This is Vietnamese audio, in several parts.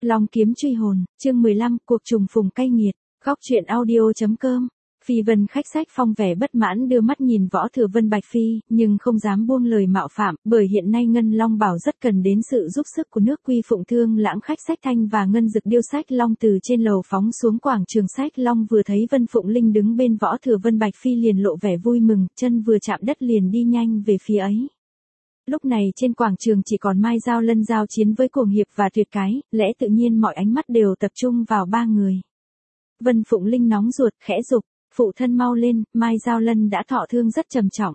Long kiếm truy hồn, chương 15, cuộc trùng phùng cay nghiệt. Góc truyện audio.com. Phi Vân khách sách phong vẻ bất mãn đưa mắt nhìn Võ Thừa Vân Bạch Phi, nhưng không dám buông lời mạo phạm, bởi hiện nay Ngân Long Bảo rất cần đến sự giúp sức của nước Quy Phụng Thương Lãng khách sách thanh và Ngân Dực Điêu sách Long từ trên lầu phóng xuống quảng trường sách Long, vừa thấy Vân Phụng Linh đứng bên Võ Thừa Vân Bạch Phi liền lộ vẻ vui mừng, chân vừa chạm đất liền đi nhanh về phía ấy. Lúc này trên quảng trường chỉ còn Mai Giao Lân giao chiến với Cuồng Hiệp và Tuyệt Cái, lẽ tự nhiên mọi ánh mắt đều tập trung vào ba người. Vân Phụng Linh nóng ruột, khẽ dục, phụ thân mau lên, Mai Giao Lân đã thọ thương rất trầm trọng.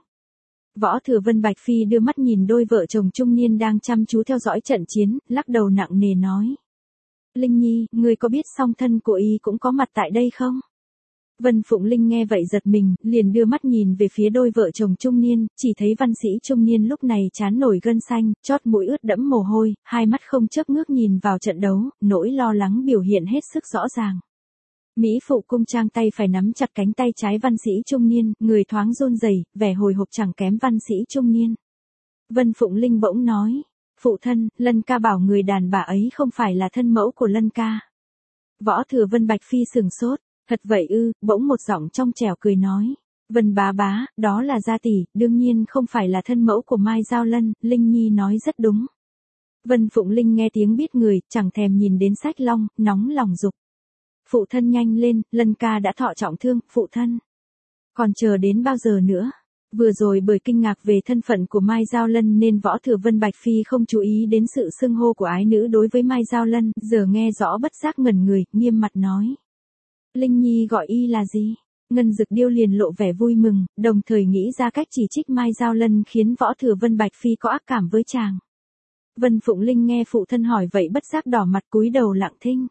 Võ Thừa Vân Bạch Phi đưa mắt nhìn đôi vợ chồng trung niên đang chăm chú theo dõi trận chiến, lắc đầu nặng nề nói. Linh Nhi, ngươi có biết song thân của y cũng có mặt tại đây không? Vân Phụng Linh nghe vậy giật mình, liền đưa mắt nhìn về phía đôi vợ chồng trung niên, chỉ thấy văn sĩ trung niên lúc này trán nổi gân xanh, chót mũi ướt đẫm mồ hôi, hai mắt không chớp ngước nhìn vào trận đấu, nỗi lo lắng biểu hiện hết sức rõ ràng. Mỹ phụ cung trang tay phải nắm chặt cánh tay trái văn sĩ trung niên, người thoáng run rẩy, vẻ hồi hộp chẳng kém văn sĩ trung niên. Vân Phụng Linh bỗng nói, phụ thân, Lân ca bảo người đàn bà ấy không phải là thân mẫu của Lân ca. Võ Thừa Vân Bạch Phi sừng sốt. Thật vậy ư, bỗng một giọng trong trẻo cười nói. Vân bá bá, đó là gia tỷ, đương nhiên không phải là thân mẫu của Mai Giao Lân, Linh Nhi nói rất đúng. Vân Phụng Linh nghe tiếng biết người, chẳng thèm nhìn đến sách Long, nóng lòng dục. Phụ thân nhanh lên, Lân ca đã thọ trọng thương, phụ thân. Còn chờ đến bao giờ nữa? Vừa rồi bởi kinh ngạc về thân phận của Mai Giao Lân nên Võ Thừa Vân Bạch Phi không chú ý đến sự xưng hô của ái nữ đối với Mai Giao Lân, giờ nghe rõ bất giác ngẩn người, nghiêm mặt nói. Linh Nhi gọi y là gì? Ngân Dực Điêu liền lộ vẻ vui mừng, đồng thời nghĩ ra cách chỉ trích Mai Giao Lân khiến Võ Thừa Vân Bạch Phi có ác cảm với chàng. Vân Phụng Linh nghe phụ thân hỏi vậy bất giác đỏ mặt cúi đầu lặng thinh.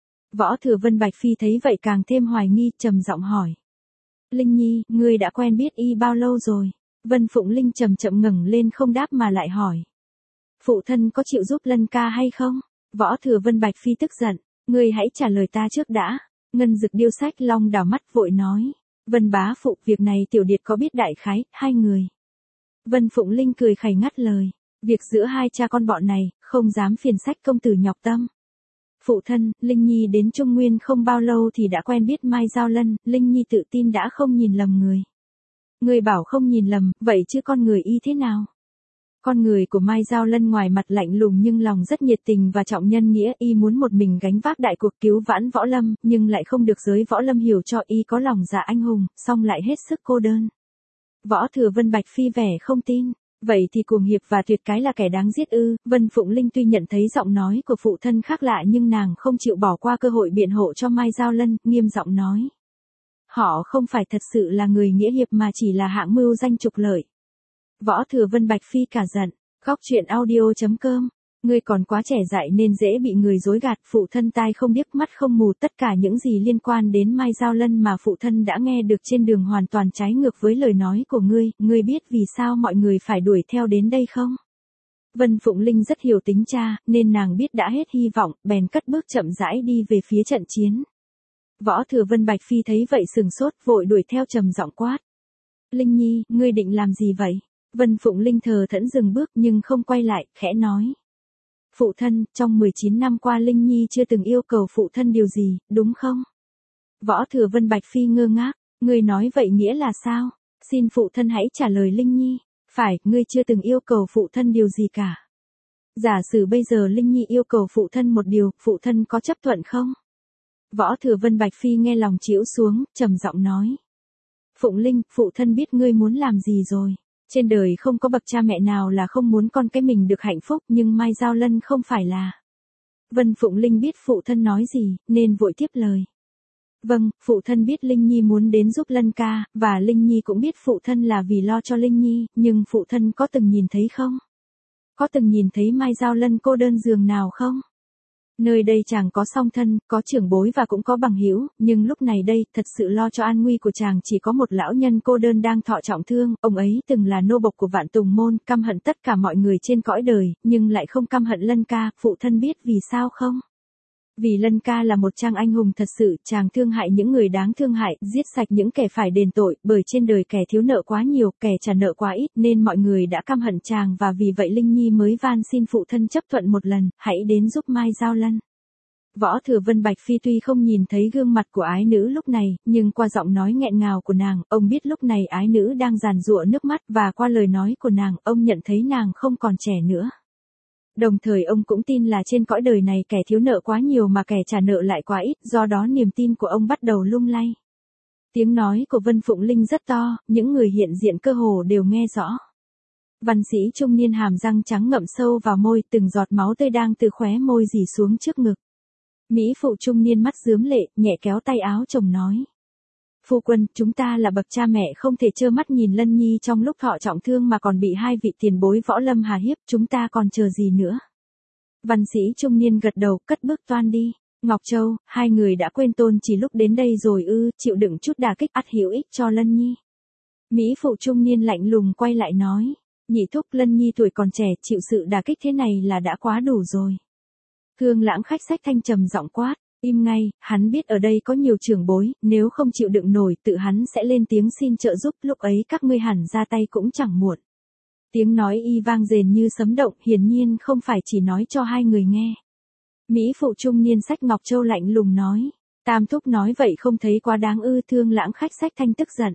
Võ Thừa Vân Bạch Phi thấy vậy càng thêm hoài nghi, trầm giọng hỏi. Linh Nhi, ngươi đã quen biết y bao lâu rồi? Vân Phụng Linh chậm chậm ngẩng lên không đáp mà lại hỏi. Phụ thân có chịu giúp Lân ca hay không? Võ Thừa Vân Bạch Phi tức giận, ngươi hãy trả lời ta trước đã. Ngân Dực Điêu sách Long đảo mắt vội nói. Vân bá phụ, việc này tiểu điệt có biết đại khái, hai người. Vân Phụng Linh cười khẩy ngắt lời. Việc giữa hai cha con bọn này, không dám phiền sách công tử nhọc tâm. Phụ thân, Linh Nhi đến Trung Nguyên không bao lâu thì đã quen biết Mai Giao Lân, Linh Nhi tự tin đã không nhìn lầm người. Người bảo không nhìn lầm, vậy chứ con người y thế nào? Con người của Mai Giao Lân ngoài mặt lạnh lùng nhưng lòng rất nhiệt tình và trọng nhân nghĩa, y muốn một mình gánh vác đại cuộc cứu vãn võ lâm, nhưng lại không được giới võ lâm hiểu cho y có lòng dạ anh hùng, song lại hết sức cô đơn. Võ Thừa Vân Bạch Phi vẻ không tin. Vậy thì Cuồng Hiệp và Tuyệt Cái là kẻ đáng giết ư? Vân Phụng Linh tuy nhận thấy giọng nói của phụ thân khác lạ nhưng nàng không chịu bỏ qua cơ hội biện hộ cho Mai Giao Lân, nghiêm giọng nói. Họ không phải thật sự là người nghĩa hiệp mà chỉ là hạng mưu danh trục lợi. Võ Thừa Vân Bạch Phi cả giận. Góc truyện audio.com. Ngươi còn quá trẻ dại nên dễ bị người dối gạt, phụ thân tai không điếc mắt không mù, tất cả những gì liên quan đến Mai Giao Lân mà phụ thân đã nghe được trên đường hoàn toàn trái ngược với lời nói của ngươi biết vì sao mọi người phải đuổi theo đến đây không? Vân Phụng Linh rất hiểu tính cha, nên nàng biết đã hết hy vọng, bèn cất bước chậm rãi đi về phía trận chiến. Võ Thừa Vân Bạch Phi thấy vậy sừng sốt, vội đuổi theo trầm giọng quát. Linh Nhi, ngươi định làm gì vậy? Vân Phụng Linh thờ thẫn dừng bước nhưng không quay lại, khẽ nói. Phụ thân, trong 19 năm qua Linh Nhi chưa từng yêu cầu phụ thân điều gì, đúng không? Võ Thừa Vân Bạch Phi ngơ ngác, ngươi nói vậy nghĩa là sao? Xin phụ thân hãy trả lời Linh Nhi. Phải, ngươi chưa từng yêu cầu phụ thân điều gì cả. Giả sử bây giờ Linh Nhi yêu cầu phụ thân một điều, phụ thân có chấp thuận không? Võ Thừa Vân Bạch Phi nghe lòng chĩu xuống, trầm giọng nói. Phụng Linh, phụ thân biết ngươi muốn làm gì rồi. Trên đời không có bậc cha mẹ nào là không muốn con cái mình được hạnh phúc, nhưng Mai Giao Lân không phải là. Vân Phụng Linh biết phụ thân nói gì, nên vội tiếp lời. Vâng, phụ thân biết Linh Nhi muốn đến giúp Lân ca, và Linh Nhi cũng biết phụ thân là vì lo cho Linh Nhi, nhưng phụ thân có từng nhìn thấy không? Có từng nhìn thấy Mai Giao Lân cô đơn giường nào không? Nơi đây chàng có song thân, có trưởng bối và cũng có bằng hữu, nhưng lúc này đây, thật sự lo cho an nguy của chàng chỉ có một lão nhân cô đơn đang thọ trọng thương, ông ấy từng là nô bộc của Vạn Tùng môn, căm hận tất cả mọi người trên cõi đời, nhưng lại không căm hận Lân ca, phụ thân biết vì sao không? Vì Lân ca là một chàng anh hùng thật sự, chàng thương hại những người đáng thương hại, giết sạch những kẻ phải đền tội, bởi trên đời kẻ thiếu nợ quá nhiều, kẻ trả nợ quá ít, nên mọi người đã căm hận chàng và vì vậy Linh Nhi mới van xin phụ thân chấp thuận một lần, hãy đến giúp Mai Giao Lân. Võ Thừa Vân Bạch Phi tuy không nhìn thấy gương mặt của ái nữ lúc này, nhưng qua giọng nói nghẹn ngào của nàng, ông biết lúc này ái nữ đang giàn giụa nước mắt và qua lời nói của nàng, ông nhận thấy nàng không còn trẻ nữa. Đồng thời ông cũng tin là trên cõi đời này kẻ thiếu nợ quá nhiều mà kẻ trả nợ lại quá ít, do đó niềm tin của ông bắt đầu lung lay. Tiếng nói của Vân Phụng Linh rất to, những người hiện diện cơ hồ đều nghe rõ. Văn sĩ trung niên hàm răng trắng ngậm sâu vào môi, từng giọt máu tươi đang từ khóe môi rỉ xuống trước ngực. Mỹ phụ trung niên mắt rướm lệ, nhẹ kéo tay áo chồng nói. Phu quân, chúng ta là bậc cha mẹ không thể trơ mắt nhìn Lân Nhi trong lúc thọ trọng thương mà còn bị hai vị tiền bối võ lâm hà hiếp, chúng ta còn chờ gì nữa. Văn sĩ trung niên gật đầu, cất bước toan đi. Ngọc Châu, hai người đã quên tôn chỉ lúc đến đây rồi ư, chịu đựng chút đả kích ắt hữu ích cho Lân Nhi. Mỹ phụ trung niên lạnh lùng quay lại nói. Nhị thúc, Lân Nhi tuổi còn trẻ, chịu sự đả kích thế này là đã quá đủ rồi. Thương Lãng khách sách thanh trầm giọng quát, im ngay, hắn biết ở đây có nhiều trưởng bối, nếu không chịu đựng nổi tự hắn sẽ lên tiếng xin trợ giúp, lúc ấy các ngươi hẳn ra tay cũng chẳng muộn. Tiếng nói y vang rền như sấm động, hiển nhiên không phải chỉ nói cho hai người nghe. Mỹ phụ trung niên sách Ngọc Châu lạnh lùng nói, Tam thúc nói vậy không thấy quá đáng ư? Thương Lãng khách sách thanh tức giận.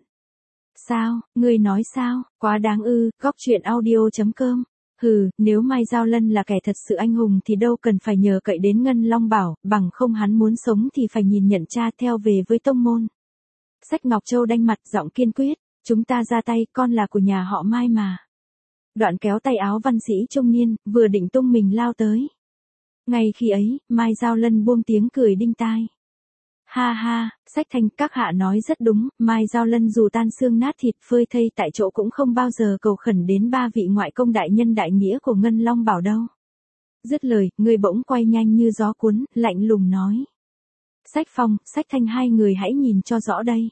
Sao, ngươi nói sao, quá đáng ư? Góc truyện audio.com. Hừ, nếu Mai Giao Lân là kẻ thật sự anh hùng thì đâu cần phải nhờ cậy đến Ngân Long Bảo, bằng không hắn muốn sống thì phải nhìn nhận cha theo về với tông môn. Sách Ngọc Châu đanh mặt giọng kiên quyết, chúng ta ra tay, con là của nhà họ Mai mà. Đoạn kéo tay áo văn sĩ trung niên, vừa định tung mình lao tới. Ngay khi ấy, Mai Giao Lân buông tiếng cười đinh tai. Ha ha, sách thanh, các hạ nói rất đúng, Mai Giao Lân dù tan xương nát thịt phơi thây tại chỗ cũng không bao giờ cầu khẩn đến ba vị ngoại công đại nhân đại nghĩa của Ngân Long Bảo đâu. Dứt lời, người bỗng quay nhanh như gió cuốn, lạnh lùng nói. Sách phong, sách thanh, hai người hãy nhìn cho rõ đây.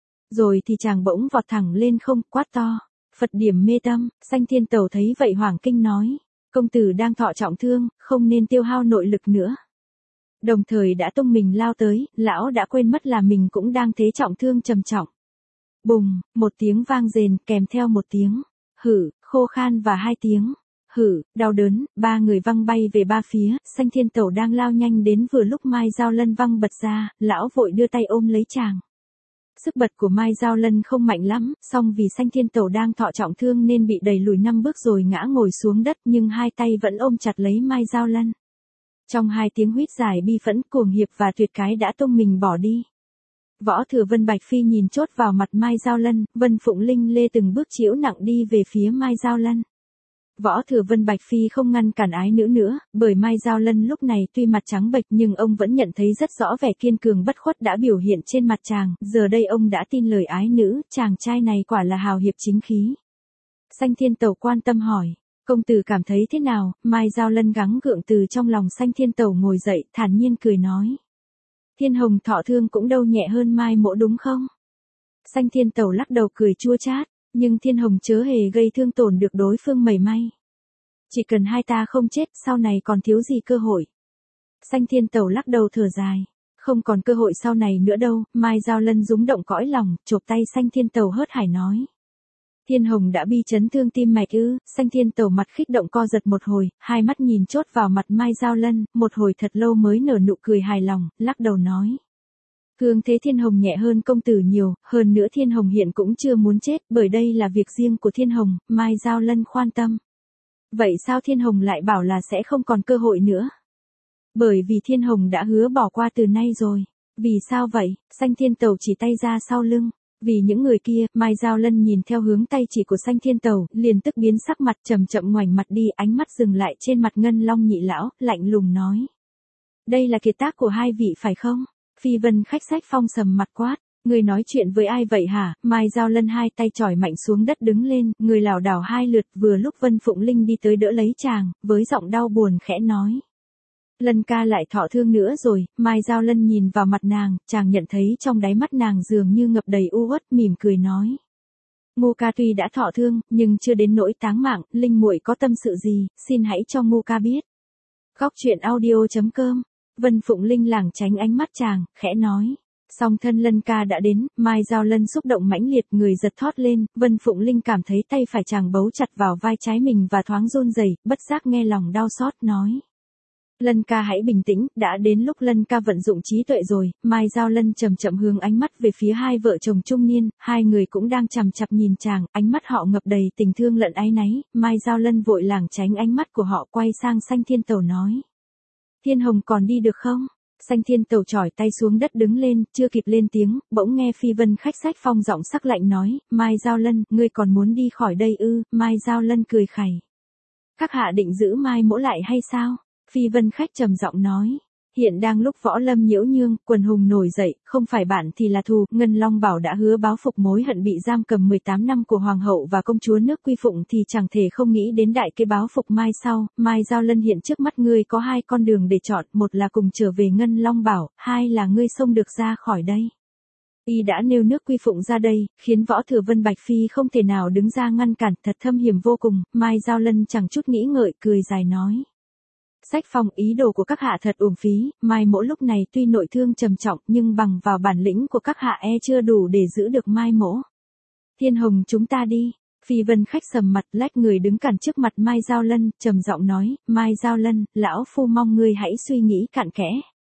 Rồi thì chàng bỗng vọt thẳng lên không, quát to. Phật điểm mê tâm, Sanh Thiên Tẩu thấy vậy hoảng kinh nói. Công tử đang thọ trọng thương, không nên tiêu hao nội lực nữa. Đồng thời đã tung mình lao tới, lão đã quên mất là mình cũng đang thế trọng thương trầm trọng. Bùng, một tiếng vang rền kèm theo một tiếng hử, khô khan và hai tiếng hử, đau đớn, ba người văng bay về ba phía, Sanh Thiên Tẩu đang lao nhanh đến vừa lúc Mai Giao Lân văng bật ra, lão vội đưa tay ôm lấy chàng. Sức bật của Mai Giao Lân không mạnh lắm, song vì Sanh Thiên Tẩu đang thọ trọng thương nên bị đẩy lùi 5 bước rồi ngã ngồi xuống đất, nhưng hai tay vẫn ôm chặt lấy Mai Giao Lân. Trong hai tiếng huýt dài bi phẫn, cuồng hiệp và tuyệt cái đã tung mình bỏ đi. Võ Thừa Vân Bạch Phi nhìn chốt vào mặt Mai Giao Lân, Vân Phụng Linh lê từng bước chĩu nặng đi về phía Mai Giao Lân. Võ Thừa Vân Bạch Phi không ngăn cản ái nữ nữa, bởi Mai Giao Lân lúc này tuy mặt trắng bệch nhưng ông vẫn nhận thấy rất rõ vẻ kiên cường bất khuất đã biểu hiện trên mặt chàng, giờ đây ông đã tin lời ái nữ, chàng trai này quả là hào hiệp chính khí. Sanh Thiên Tẩu quan tâm hỏi. Công tử cảm thấy thế nào? Mai Giao Lân gắng gượng từ trong lòng Sanh Thiên Tẩu ngồi dậy, thản nhiên cười nói. Thiên Hồng thọ thương cũng đâu nhẹ hơn Mai Mỗ đúng không? Sanh Thiên Tẩu lắc đầu cười chua chát, nhưng Thiên Hồng chớ hề gây thương tổn được đối phương mảy may. Chỉ cần hai ta không chết, sau này còn thiếu gì cơ hội. Sanh Thiên Tẩu lắc đầu thở dài. Không còn cơ hội sau này nữa đâu, Mai Giao Lân rúng động cõi lòng, chộp tay Sanh Thiên Tẩu hớt hải nói. Thiên Hồng đã bị chấn thương tim mạch ư? Sanh Thiên Tẩu mặt khích động co giật một hồi, hai mắt nhìn chốt vào mặt Mai Giao Lân, một hồi thật lâu mới nở nụ cười hài lòng, lắc đầu nói. Thương thế Thiên Hồng nhẹ hơn công tử nhiều, hơn nữa Thiên Hồng hiện cũng chưa muốn chết, bởi đây là việc riêng của Thiên Hồng, Mai Giao Lân khoan tâm. Vậy sao Thiên Hồng lại bảo là sẽ không còn cơ hội nữa? Bởi vì Thiên Hồng đã hứa bỏ qua từ nay rồi. Vì sao vậy? Sanh Thiên Tẩu chỉ tay ra sau lưng. Vì những người kia, Mai Giao Lân nhìn theo hướng tay chỉ của Sanh Thiên Tẩu, liền tức biến sắc mặt, chậm chậm ngoảnh mặt đi, ánh mắt dừng lại trên mặt Ngân Long nhị lão, lạnh lùng nói. Đây là kiệt tác của hai vị phải không? Phi Vân khách sách phong sầm mặt quát. Người nói chuyện với ai vậy hả? Mai Giao Lân hai tay chỏi mạnh xuống đất đứng lên, người lảo đảo hai lượt, vừa lúc Vân Phụng Linh đi tới đỡ lấy chàng, với giọng đau buồn khẽ nói. Lân ca lại thọ thương nữa rồi. Mai Giao Lân nhìn vào mặt nàng, chàng nhận thấy trong đáy mắt nàng dường như ngập đầy u uất, mỉm cười nói. Ngô ca tuy đã thọ thương, nhưng chưa đến nỗi táng mạng, Linh muội có tâm sự gì, xin hãy cho Ngô ca biết. Góc truyện audio.com. Vân Phụng Linh lảng tránh ánh mắt chàng, khẽ nói. Song thân Lân ca đã đến, Mai Giao Lân xúc động mãnh liệt, người giật thót lên, Vân Phụng Linh cảm thấy tay phải chàng bấu chặt vào vai trái mình và thoáng run rẩy, bất giác nghe lòng đau xót, nói. Lân ca hãy bình tĩnh, đã đến lúc Lân ca vận dụng trí tuệ rồi. Mai Giao Lân chậm chậm hướng ánh mắt về phía hai vợ chồng trung niên, hai người cũng đang chằm chằm nhìn chàng, ánh mắt họ ngập đầy tình thương lẫn áy náy. Mai Giao Lân vội lảng tránh ánh mắt của họ, quay sang Sanh Thiên Tẩu nói. Thiên Hồng còn đi được không? Sanh Thiên Tẩu chỏi tay xuống đất đứng lên, chưa kịp lên tiếng, bỗng nghe Phi Vân Khách Sách Phong giọng sắc lạnh nói, Mai Giao Lân, ngươi còn muốn đi khỏi đây ư? Mai Giao Lân cười khẩy. Các hạ định giữ Mai mỗ lại hay sao? Phi Vân Khách trầm giọng nói. Hiện đang lúc võ lâm nhiễu nhương, quần hùng nổi dậy, không phải bạn thì là thù. Ngân Long Bảo đã hứa báo phục mối hận bị giam cầm 18 năm của hoàng hậu và công chúa nước Quy Phụng thì chẳng thể không nghĩ đến đại kế báo phục mai sau. Mai Giao Lân hiện trước mắt ngươi có hai con đường để chọn, một là cùng trở về Ngân Long Bảo, hai là ngươi xông được ra khỏi đây. Y đã nêu nước Quy Phụng ra đây, khiến Võ Thừa Vân Bạch Phi không thể nào đứng ra ngăn cản, thật thâm hiểm vô cùng. Mai Giao Lân chẳng chút nghĩ ngợi, cười dài nói. Sách Phong, ý đồ của các hạ thật uổng phí, Mai mỗ lúc này tuy nội thương trầm trọng nhưng bằng vào bản lĩnh của các hạ chưa đủ để giữ được Mai mỗ. Thiên Hồng chúng ta đi. Phi Vân Khách sầm mặt lách người đứng cản trước mặt Mai Giao Lân, trầm giọng nói, Mai Giao Lân, lão phu mong ngươi hãy suy nghĩ cặn kẽ.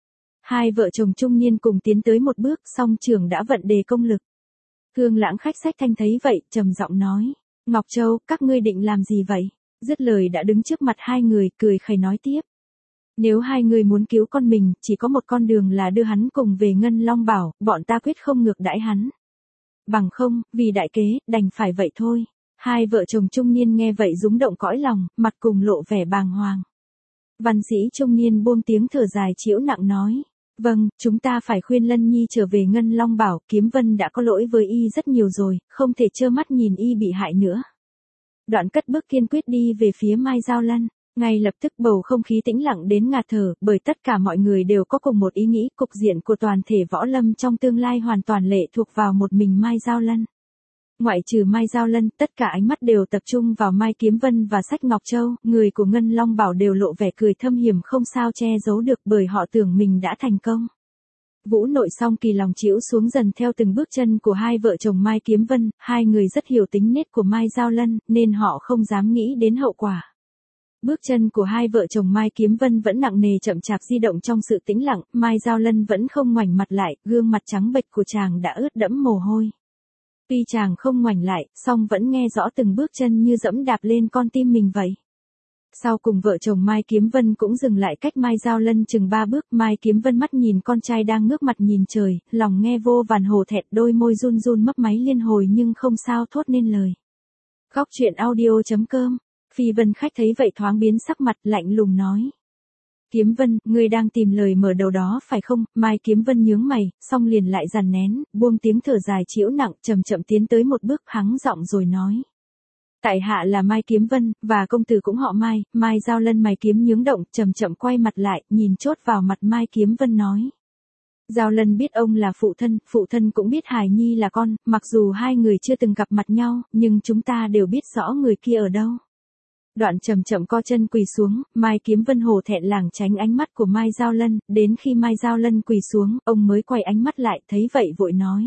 Hai vợ chồng trung niên cùng tiến tới một bước, song trường đã vận đề công lực. Hương Lãng Khách Sách Thanh thấy vậy, trầm giọng nói, Ngọc Châu, các ngươi định làm gì vậy? Dứt lời đã đứng trước mặt hai người, cười khẩy nói tiếp. Nếu hai người muốn cứu con mình, chỉ có một con đường là đưa hắn cùng về Ngân Long Bảo, bọn ta quyết không ngược đãi hắn. Bằng không, vì đại kế, đành phải vậy thôi. Hai vợ chồng trung niên nghe vậy rúng động cõi lòng, mặt cùng lộ vẻ bàng hoàng. Văn sĩ trung niên buông tiếng thở dài trĩu nặng nói. Vâng, chúng ta phải khuyên Lân Nhi trở về Ngân Long Bảo, Kiếm Vân đã có lỗi với y rất nhiều rồi, không thể trơ mắt nhìn y bị hại nữa. Đoạn cất bước kiên quyết đi về phía Mai Giao Lân, ngay lập tức bầu không khí tĩnh lặng đến ngạt thở, bởi tất cả mọi người đều có cùng một ý nghĩ, cục diện của toàn thể võ lâm trong tương lai hoàn toàn lệ thuộc vào một mình Mai Giao Lân. Ngoại trừ Mai Giao Lân, tất cả ánh mắt đều tập trung vào Mai Kiếm Vân và Sách Ngọc Châu, người của Ngân Long Bảo đều lộ vẻ cười thâm hiểm không sao che giấu được bởi họ tưởng mình đã thành công. Vũ Nội Song Kỳ lòng chĩu xuống dần theo từng bước chân của hai vợ chồng Mai Kiếm Vân, hai người rất hiểu tính nết của Mai Giao Lân, nên họ không dám nghĩ đến hậu quả. Bước chân của hai vợ chồng Mai Kiếm Vân vẫn nặng nề chậm chạp di động trong sự tĩnh lặng, Mai Giao Lân vẫn không ngoảnh mặt lại, gương mặt trắng bệch của chàng đã ướt đẫm mồ hôi. Tuy chàng không ngoảnh lại, song vẫn nghe rõ từng bước chân như dẫm đạp lên con tim mình vậy. Sau cùng vợ chồng Mai Kiếm Vân cũng dừng lại cách Mai Giao Lân chừng 3 bước, Mai Kiếm Vân mắt nhìn con trai đang ngước mặt nhìn trời, lòng nghe vô vàn hổ thẹn, đôi môi run run mấp máy liên hồi nhưng không sao thốt nên lời. Góc truyện audio.com. Phi Vân Khách thấy vậy thoáng biến sắc mặt, lạnh lùng nói. Kiếm Vân, ngươi đang tìm lời mở đầu đó phải không? Mai Kiếm Vân nhướng mày, song liền lại dằn nén, buông tiếng thở dài trĩu nặng, chậm chậm tiến tới một bước, hắng giọng rồi nói. Tại hạ là Mai Kiếm Vân, và công tử cũng họ Mai. Mai Giao Lân mày kiếm nhướng động, chậm chậm quay mặt lại, nhìn chốt vào mặt Mai Kiếm Vân nói. Giao Lân biết ông là phụ thân cũng biết Hải Nhi là con, mặc dù hai người chưa từng gặp mặt nhau, nhưng chúng ta đều biết rõ người kia ở đâu. Đoạn chậm chậm co chân quỳ xuống, Mai Kiếm Vân hổ thẹn lảng tránh ánh mắt của Mai Giao Lân, đến khi Mai Giao Lân quỳ xuống, ông mới quay ánh mắt lại, thấy vậy vội nói.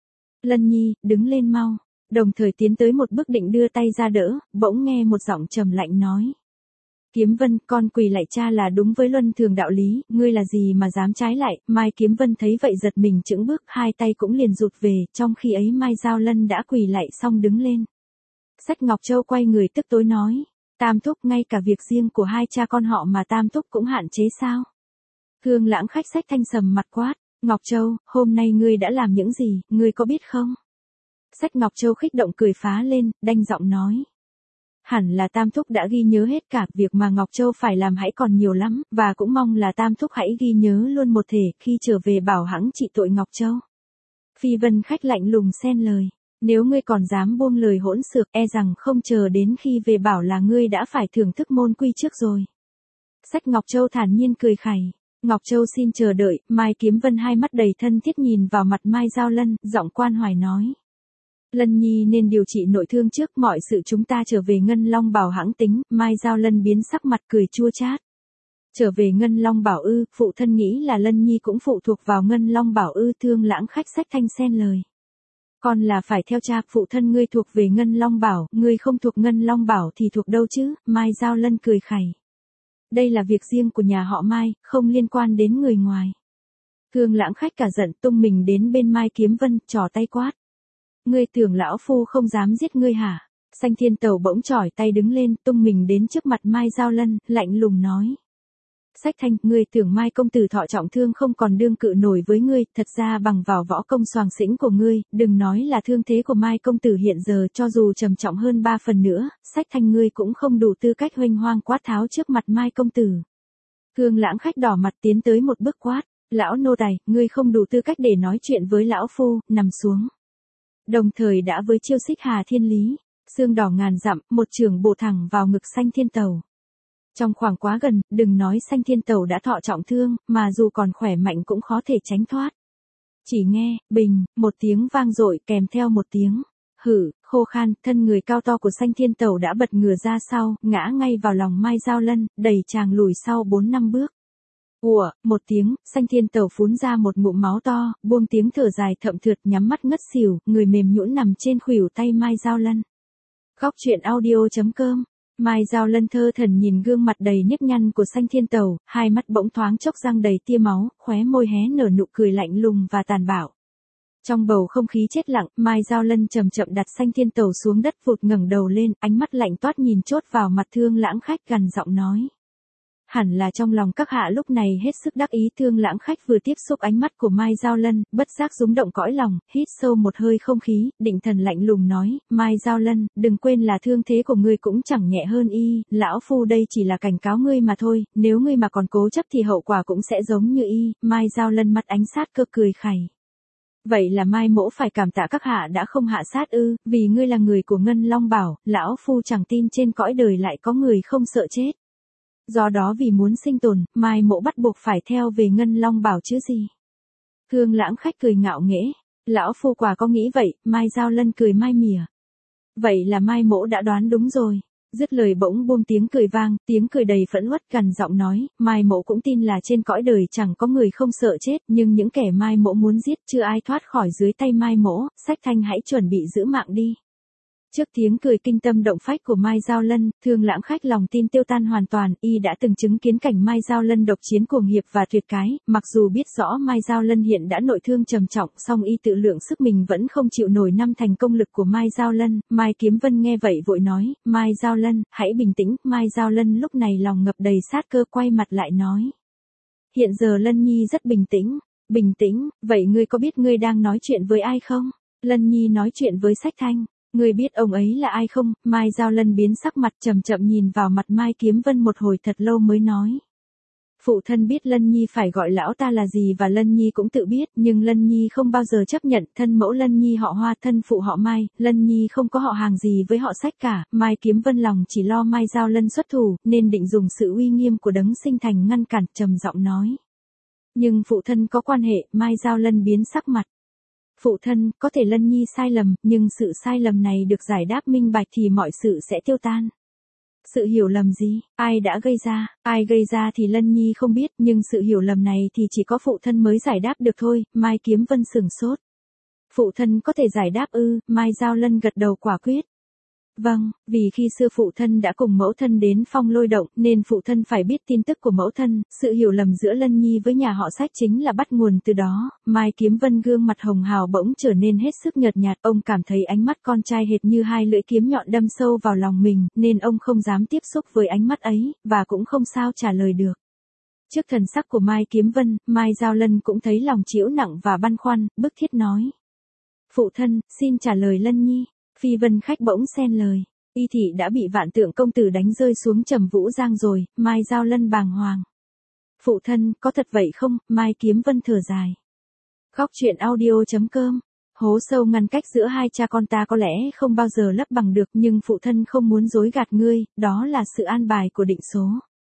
Lân Nhi, đứng lên mau. Đồng thời tiến tới một bước định đưa tay ra đỡ, bỗng nghe một giọng trầm lạnh nói. Kiếm Vân, con quỳ lại cha là đúng với luân thường đạo lý, ngươi là gì mà dám trái lại? Mai Kiếm Vân thấy vậy giật mình chững bước, hai tay cũng liền rụt về, trong khi ấy Mai Giao Lân đã quỳ lại xong đứng lên. Sách Ngọc Châu quay người tức tối nói. Tam thúc, ngay cả việc riêng của hai cha con họ mà Tam thúc cũng hạn chế sao? Hương Lãng Khách Sách Thanh sầm mặt quát. Ngọc Châu, hôm nay ngươi đã làm những gì, ngươi có biết không? Sách Ngọc Châu khích động cười phá lên, đanh giọng nói. Hẳn là Tam thúc đã ghi nhớ hết cả, việc mà Ngọc Châu phải làm hãy còn nhiều lắm, và cũng mong là Tam thúc hãy ghi nhớ luôn một thể khi trở về bảo hãng trị tội Ngọc Châu. Phi Vân Khách lạnh lùng xen lời. Nếu ngươi còn dám buông lời hỗn xược, e rằng không chờ đến khi về bảo là ngươi đã phải thưởng thức môn quy trước rồi. Sách Ngọc Châu thản nhiên cười khẩy. Ngọc Châu xin chờ đợi. Mai Kiếm Vân hai mắt đầy thân thiết nhìn vào mặt Mai Giao Lân, giọng quan hoài nói. Lân Nhi nên điều trị nội thương trước, mọi sự chúng ta trở về Ngân Long Bảo hãng tính. Mai Giao Lân biến sắc mặt cười chua chát. Trở về Ngân Long Bảo ư? Phụ thân nghĩ là Lân Nhi cũng phụ thuộc vào Ngân Long Bảo ư? Thương Lãng Khách Sách Thanh xen lời. Con là phải theo cha, phụ thân ngươi thuộc về Ngân Long Bảo, ngươi không thuộc Ngân Long Bảo thì thuộc đâu chứ? Mai Giao Lân cười khẩy. Đây là việc riêng của nhà họ Mai, không liên quan đến người ngoài. Thương Lãng Khách cả giận tung mình đến bên Mai Kiếm Vân, trỏ tay quát. Ngươi tưởng lão phu không dám giết ngươi hả? Sanh Thiên Tẩu bỗng chỏi tay đứng lên, tung mình đến trước mặt Mai Giao Lân, lạnh lùng nói. Sách Thanh, ngươi tưởng Mai công tử thọ trọng thương không còn đương cự nổi với ngươi, thật ra bằng vào võ công xoàng xĩnh của ngươi, đừng nói là thương thế của Mai công tử hiện giờ cho dù trầm trọng hơn 3 phần nữa, Sách Thanh ngươi cũng không đủ tư cách huênh hoang quát tháo trước mặt Mai công tử. Thương Lãng Khách đỏ mặt tiến tới một bước quát, lão nô tài, ngươi không đủ tư cách để nói chuyện với lão phu, nằm xuống. Đồng thời đã với chiêu xích Hà Thiên Lý, xương đỏ ngàn dặm, một trường bổ thẳng vào ngực Sanh Thiên Tẩu. Trong khoảng quá gần, đừng nói Sanh Thiên Tẩu đã thọ trọng thương, mà dù còn khỏe mạnh cũng khó thể tránh thoát. Chỉ nghe, bình, một tiếng vang dội kèm theo một tiếng, hử, khô khan, thân người cao to của Sanh Thiên Tẩu đã bật ngửa ra sau, ngã ngay vào lòng Mai Giao Lân, đẩy chàng lùi sau 4-5 bước. Ủa, một tiếng, Sanh Thiên Tẩu phún ra một ngụm máu to, buông tiếng thở dài thậm thượt nhắm mắt ngất xỉu, người mềm nhũn nằm trên khuỷu tay Mai Giao Lân. Góc truyện audio.com. Mai Giao Lân thơ thần nhìn gương mặt đầy nếp nhăn của Sanh Thiên Tẩu, hai mắt bỗng thoáng chốc răng đầy tia máu, khóe môi hé nở nụ cười lạnh lùng và tàn bạo. Trong bầu không khí chết lặng, Mai Giao Lân chậm chậm đặt Sanh Thiên Tẩu xuống đất, vụt ngẩng đầu lên, ánh mắt lạnh toát nhìn chốt vào mặt Thương Lãng Khách, gằn giọng nói. Hẳn là trong lòng các hạ lúc này hết sức đắc ý. Thương Lãng Khách vừa tiếp xúc ánh mắt của Mai Giao Lân, bất giác rúng động cõi lòng, hít sâu một hơi không khí, định thần lạnh lùng nói, Mai Giao Lân, đừng quên là thương thế của ngươi cũng chẳng nhẹ hơn y, lão phu đây chỉ là cảnh cáo ngươi mà thôi, nếu ngươi mà còn cố chấp thì hậu quả cũng sẽ giống như y. Mai Giao Lân mặt ánh sát cơ cười khẩy. Vậy là Mai mỗ phải cảm tạ các hạ đã không hạ sát ư, vì ngươi là người của Ngân Long Bảo, lão phu chẳng tin trên cõi đời lại có người không sợ chết. Do đó vì muốn sinh tồn, Mai mỗ bắt buộc phải theo về Ngân Long Bảo chứ gì. Thương Lãng Khách cười ngạo nghễ, lão phu quả có nghĩ vậy. Mai Giao Lân cười mai mỉa. Vậy là Mai mỗ đã đoán đúng rồi. Dứt lời bỗng buông tiếng cười vang, tiếng cười đầy phẫn uất, gằn giọng nói, Mai mỗ cũng tin là trên cõi đời chẳng có người không sợ chết, nhưng những kẻ Mai mỗ muốn giết chưa ai thoát khỏi dưới tay Mai mỗ. Sách Thanh hãy chuẩn bị giữ mạng đi. Trước tiếng cười kinh tâm động phách của Mai Giao Lân, Thương Lãng Khách lòng tin tiêu tan hoàn toàn, y đã từng chứng kiến cảnh Mai Giao Lân độc chiến cuồng hiệp và tuyệt cái, mặc dù biết rõ Mai Giao Lân hiện đã nội thương trầm trọng, song y tự lượng sức mình vẫn không chịu nổi năm thành công lực của Mai Giao Lân. Mai Kiếm Vân nghe vậy vội nói, Mai Giao Lân, hãy bình tĩnh. Mai Giao Lân lúc này lòng ngập đầy sát cơ, quay mặt lại nói. Hiện giờ Lân Nhi rất bình tĩnh. Bình tĩnh, vậy ngươi có biết ngươi đang nói chuyện với ai không? Lân Nhi nói chuyện với Sách Thanh. Ngươi biết ông ấy là ai không? Mai Giao Lân biến sắc mặt, chậm chậm nhìn vào mặt Mai Kiếm Vân một hồi thật lâu mới nói. Phụ thân biết Lân Nhi phải gọi lão ta là gì và Lân Nhi cũng tự biết, nhưng Lân Nhi không bao giờ chấp nhận. Thân mẫu Lân Nhi họ Hoa, thân phụ họ Mai, Lân Nhi không có họ hàng gì với họ Sách cả. Mai Kiếm Vân lòng chỉ lo Mai Giao Lân xuất thủ, nên định dùng sự uy nghiêm của đấng sinh thành ngăn cản, trầm giọng nói. Nhưng phụ thân có quan hệ. Mai Giao Lân biến sắc mặt. Phụ thân, có thể Lân Nhi sai lầm, nhưng sự sai lầm này được giải đáp minh bạch thì mọi sự sẽ tiêu tan. Sự hiểu lầm gì? Ai đã gây ra? Ai gây ra thì Lân Nhi không biết, nhưng sự hiểu lầm này thì chỉ có phụ thân mới giải đáp được thôi. Mai Kiếm Vân sửng sốt. Phụ thân có thể giải đáp ư? Mai Giao Lân gật đầu quả quyết. Vâng, vì khi xưa phụ thân đã cùng mẫu thân đến Phong Lôi Động, nên phụ thân phải biết tin tức của mẫu thân. Sự hiểu lầm giữa Lân Nhi với nhà họ Sách chính là bắt nguồn từ đó. Mai Kiếm Vân gương mặt hồng hào bỗng trở nên hết sức nhợt nhạt. Ông cảm thấy ánh mắt con trai hệt như hai lưỡi kiếm nhọn đâm sâu vào lòng mình, nên ông không dám tiếp xúc với ánh mắt ấy, và cũng không sao trả lời được. Trước thần sắc của Mai Kiếm Vân, Mai Giao Lân cũng thấy lòng trĩu nặng và băn khoăn, bức thiết nói. Phụ thân, xin trả lời Lân Nhi. Phi Vân Khách bỗng xen lời. Y thị đã bị Vạn Tượng công tử đánh rơi xuống Trầm Vũ Giang rồi. Mai Giao Lân bàng hoàng. Phụ thân, có thật vậy không? Mai Kiếm Vân thở dài. Góc truyện audio.com. Hố sâu ngăn cách giữa hai cha con ta có lẽ không bao giờ lấp bằng được, nhưng phụ thân không muốn dối gạt ngươi, đó là sự an bài của định số.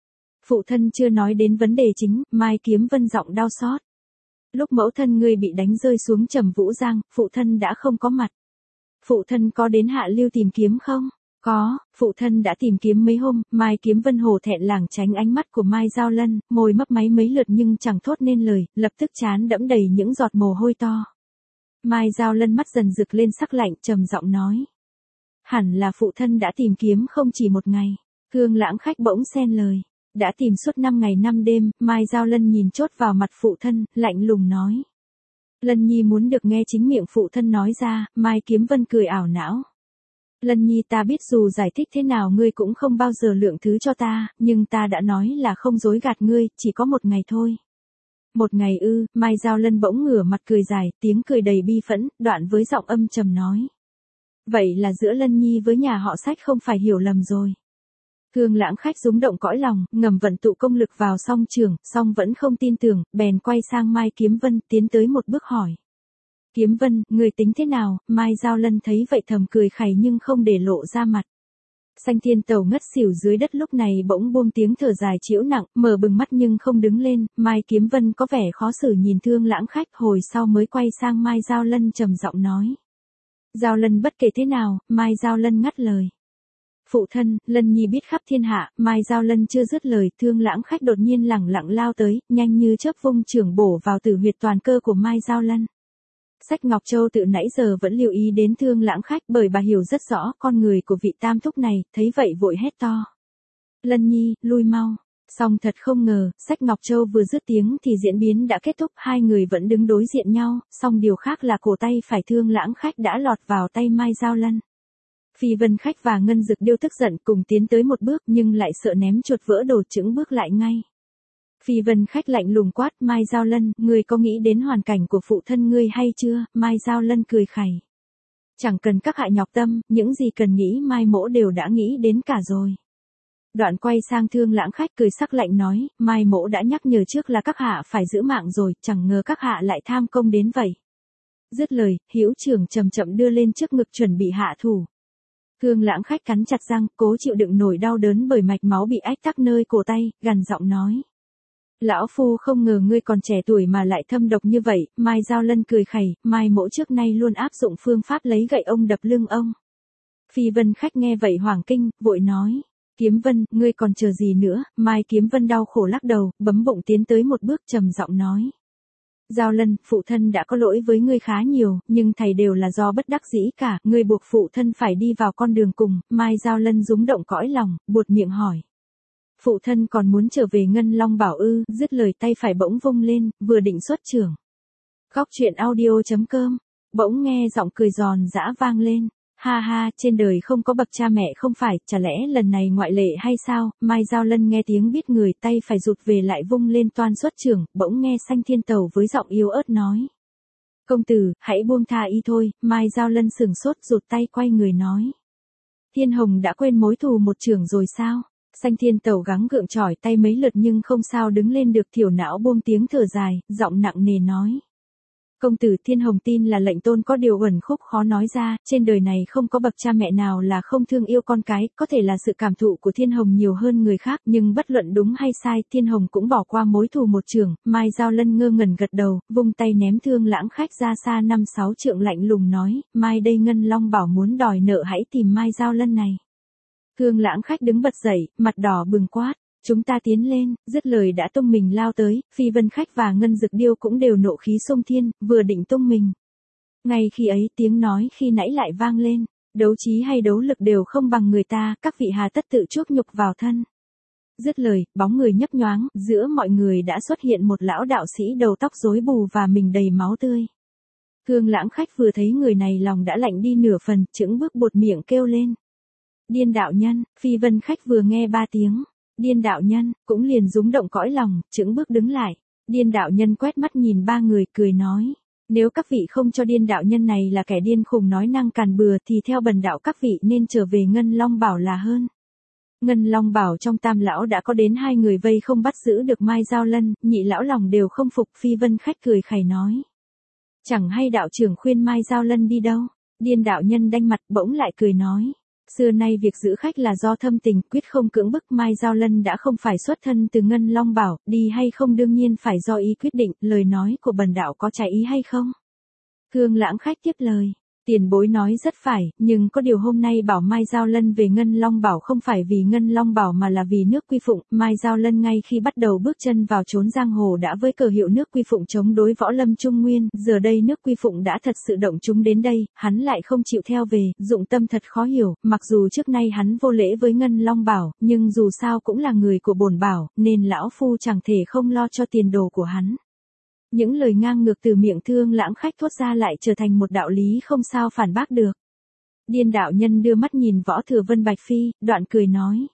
Phụ thân chưa nói đến vấn đề chính. Mai Kiếm Vân giọng đau xót. Lúc mẫu thân ngươi bị đánh rơi xuống Trầm Vũ Giang, phụ thân đã không có mặt. Phụ thân có đến Hạ Lưu tìm kiếm không? Có, phụ thân đã tìm kiếm mấy hôm. Mai Kiếm Vân hổ thẹn lảng tránh ánh mắt của Mai Giao Lân, môi mấp máy mấy lượt nhưng chẳng thốt nên lời, lập tức trán đẫm đầy những giọt mồ hôi to. Mai Giao Lân mắt dần rực lên sắc lạnh, trầm giọng nói. Hẳn là phụ thân đã tìm kiếm không chỉ một ngày. Thương Lãng Khách bỗng xen lời. Đã tìm suốt 5 ngày 5 đêm, Mai Giao Lân nhìn chốt vào mặt phụ thân, lạnh lùng nói. Lân Nhi muốn được nghe chính miệng phụ thân nói ra, Mai Kiếm Vân cười ảo não. Lân Nhi, ta biết dù giải thích thế nào ngươi cũng không bao giờ lượng thứ cho ta, nhưng ta đã nói là không dối gạt ngươi, chỉ có một ngày thôi. Một ngày ư? Mai Giao Lân bỗng ngửa mặt cười dài, tiếng cười đầy bi phẫn, đoạn với giọng âm trầm nói. Vậy là giữa Lân Nhi với nhà họ Sách không phải hiểu lầm rồi. Thương Lãng Khách rúng động cõi lòng, ngầm vận tụ công lực vào song trường, song vẫn không tin tưởng, bèn quay sang Mai Kiếm Vân, tiến tới một bước hỏi. Kiếm Vân, người tính thế nào? Mai Giao Lân thấy vậy thầm cười khẩy nhưng không để lộ ra mặt. Sanh Thiên Tẩu ngất xỉu dưới đất lúc này bỗng buông tiếng thở dài trĩu nặng, mở bừng mắt nhưng không đứng lên, Mai Kiếm Vân có vẻ khó xử nhìn Thương Lãng Khách, hồi sau mới quay sang Mai Giao Lân trầm giọng nói. Giao Lân bất kể thế nào, Mai Giao Lân ngắt lời. Phụ thân, Lân Nhi biết khắp thiên hạ, Mai Giao Lân chưa dứt lời, Thương Lãng Khách đột nhiên lẳng lặng lao tới, nhanh như chớp vung chưởng bổ vào tử huyệt toàn cơ của Mai Giao Lân. Sách Ngọc Châu tự nãy giờ vẫn lưu ý đến Thương Lãng Khách bởi bà hiểu rất rõ con người của vị tam thúc này, thấy vậy vội hét to. Lân Nhi, lui mau. Song thật không ngờ, Sách Ngọc Châu vừa dứt tiếng thì diễn biến đã kết thúc, hai người vẫn đứng đối diện nhau, song điều khác là cổ tay phải Thương Lãng Khách đã lọt vào tay Mai Giao Lân. Phi Vân Khách và Ngân Dực Điêu tức giận cùng tiến tới một bước nhưng lại sợ ném chuột vỡ đồ chững bước lại ngay. Phi Vân Khách lạnh lùng quát, Mai Giao Lân, ngươi có nghĩ đến hoàn cảnh của phụ thân ngươi hay chưa? Mai Giao Lân cười khẩy. Chẳng cần các hạ nhọc tâm, những gì cần nghĩ Mai mỗ đều đã nghĩ đến cả rồi. Đoạn quay sang Thương Lãng Khách cười sắc lạnh nói, Mai mỗ đã nhắc nhở trước là các hạ phải giữ mạng rồi, chẳng ngờ các hạ lại tham công đến vậy. Dứt lời, hữu trưởng chậm chậm đưa lên trước ngực chuẩn bị hạ thủ. Thương Lãng Khách cắn chặt răng, cố chịu đựng nổi đau đớn bởi mạch máu bị ách tắc nơi cổ tay, gằn giọng nói. Lão phu không ngờ ngươi còn trẻ tuổi mà lại thâm độc như vậy, Mai Giao Lân cười khẩy, Mai mỗ trước nay luôn áp dụng phương pháp lấy gậy ông đập lưng ông. Phi Vân Khách nghe vậy hoảng kinh, vội nói. Kiếm Vân, ngươi còn chờ gì nữa? Mai Kiếm Vân đau khổ lắc đầu, bấm bụng tiến tới một bước trầm giọng nói. Giao Lân, phụ thân đã có lỗi với ngươi khá nhiều, nhưng thầy đều là do bất đắc dĩ cả, ngươi buộc phụ thân phải đi vào con đường cùng. Mai Giao Lân rúng động cõi lòng, buột miệng hỏi. Phụ thân còn muốn trở về Ngân Long Bảo ư? Dứt lời tay phải bỗng vung lên, vừa định xuất chưởng. Góc truyện audio.com, bỗng nghe giọng cười giòn giã vang lên. Ha ha, trên đời không có bậc cha mẹ không phải, chả lẽ lần này ngoại lệ hay sao? Mai Giao Lân nghe tiếng biết người, tay phải rụt về lại vung lên toan xuất chưởng, bỗng nghe Sanh Thiên Tẩu với giọng yếu ớt nói. Công tử, hãy buông tha y thôi. Mai Giao Lân sừng sốt rụt tay quay người nói. Thiên Hồng đã quên mối thù một chưởng rồi sao? Sanh Thiên Tẩu gắng gượng chỏi tay mấy lượt nhưng không sao đứng lên được, thiểu não buông tiếng thở dài, giọng nặng nề nói. Công tử, Thiên Hồng tin là lệnh tôn có điều uẩn khúc khó nói ra, trên đời này không có bậc cha mẹ nào là không thương yêu con cái, có thể là sự cảm thụ của Thiên Hồng nhiều hơn người khác, nhưng bất luận đúng hay sai, Thiên Hồng cũng bỏ qua mối thù một chưởng. Mai Giao Lân ngơ ngẩn gật đầu, vung tay ném Thương Lãng Khách ra xa 5-6 trượng lạnh lùng nói, Mai đây Ngân Long Bảo muốn đòi nợ hãy tìm Mai Giao Lân này. Thương Lãng Khách đứng bật dậy, mặt đỏ bừng quát. Chúng ta tiến lên, dứt lời đã tung mình lao tới, Phi Vân Khách và Ngân Dực Điêu cũng đều nộ khí xông thiên, vừa định tung mình. Ngay khi ấy tiếng nói khi nãy lại vang lên, đấu trí hay đấu lực đều không bằng người ta, các vị hà tất tự chuốc nhục vào thân. Dứt lời, bóng người nhấp nhoáng, giữa mọi người đã xuất hiện một lão đạo sĩ đầu tóc rối bù và mình đầy máu tươi. Thương Lãng Khách vừa thấy người này lòng đã lạnh đi nửa phần, chững bước buột miệng kêu lên. Điên đạo nhân. Phi Vân Khách vừa nghe 3 tiếng. Điên đạo nhân, cũng liền rúng động cõi lòng, chững bước đứng lại. Điên đạo nhân quét mắt nhìn 3 người, cười nói. Nếu các vị không cho điên đạo nhân này là kẻ điên khùng nói năng càn bừa thì theo bần đạo các vị nên trở về Ngân Long Bảo là hơn. Ngân Long Bảo trong Tam lão đã có đến 2 người vây không bắt giữ được Mai Giao Lân, nhị lão lòng đều không phục. Phi Vân Khách cười khẩy nói. Chẳng hay đạo trưởng khuyên Mai Giao Lân đi đâu. Điên đạo nhân đanh mặt bỗng lại cười nói. Xưa nay việc giữ khách là do thâm tình, quyết không cưỡng bức. Mai Giao Lân đã không phải xuất thân từ Ngân Long Bảo, đi hay không đương nhiên phải do ý quyết định, lời nói của bần đạo có trái ý hay không? Thương Lãng Khách tiếp lời. Tiền bối nói rất phải, nhưng có điều hôm nay bảo Mai Giao Lân về Ngân Long Bảo không phải vì Ngân Long Bảo mà là vì nước Quy Phụng. Mai Giao Lân ngay khi bắt đầu bước chân vào chốn giang hồ đã với cờ hiệu nước Quy Phụng chống đối võ lâm Trung Nguyên, giờ đây nước Quy Phụng đã thật sự động chúng đến đây, hắn lại không chịu theo về, dụng tâm thật khó hiểu, mặc dù trước nay hắn vô lễ với Ngân Long Bảo, nhưng dù sao cũng là người của bổn bảo, nên lão phu chẳng thể không lo cho tiền đồ của hắn. Những lời ngang ngược từ miệng Thương Lãng khách thốt ra lại trở thành một đạo lý không sao phản bác được. Điên đạo nhân đưa mắt nhìn Võ Thừa Vân Bạch Phi, đoạn cười nói.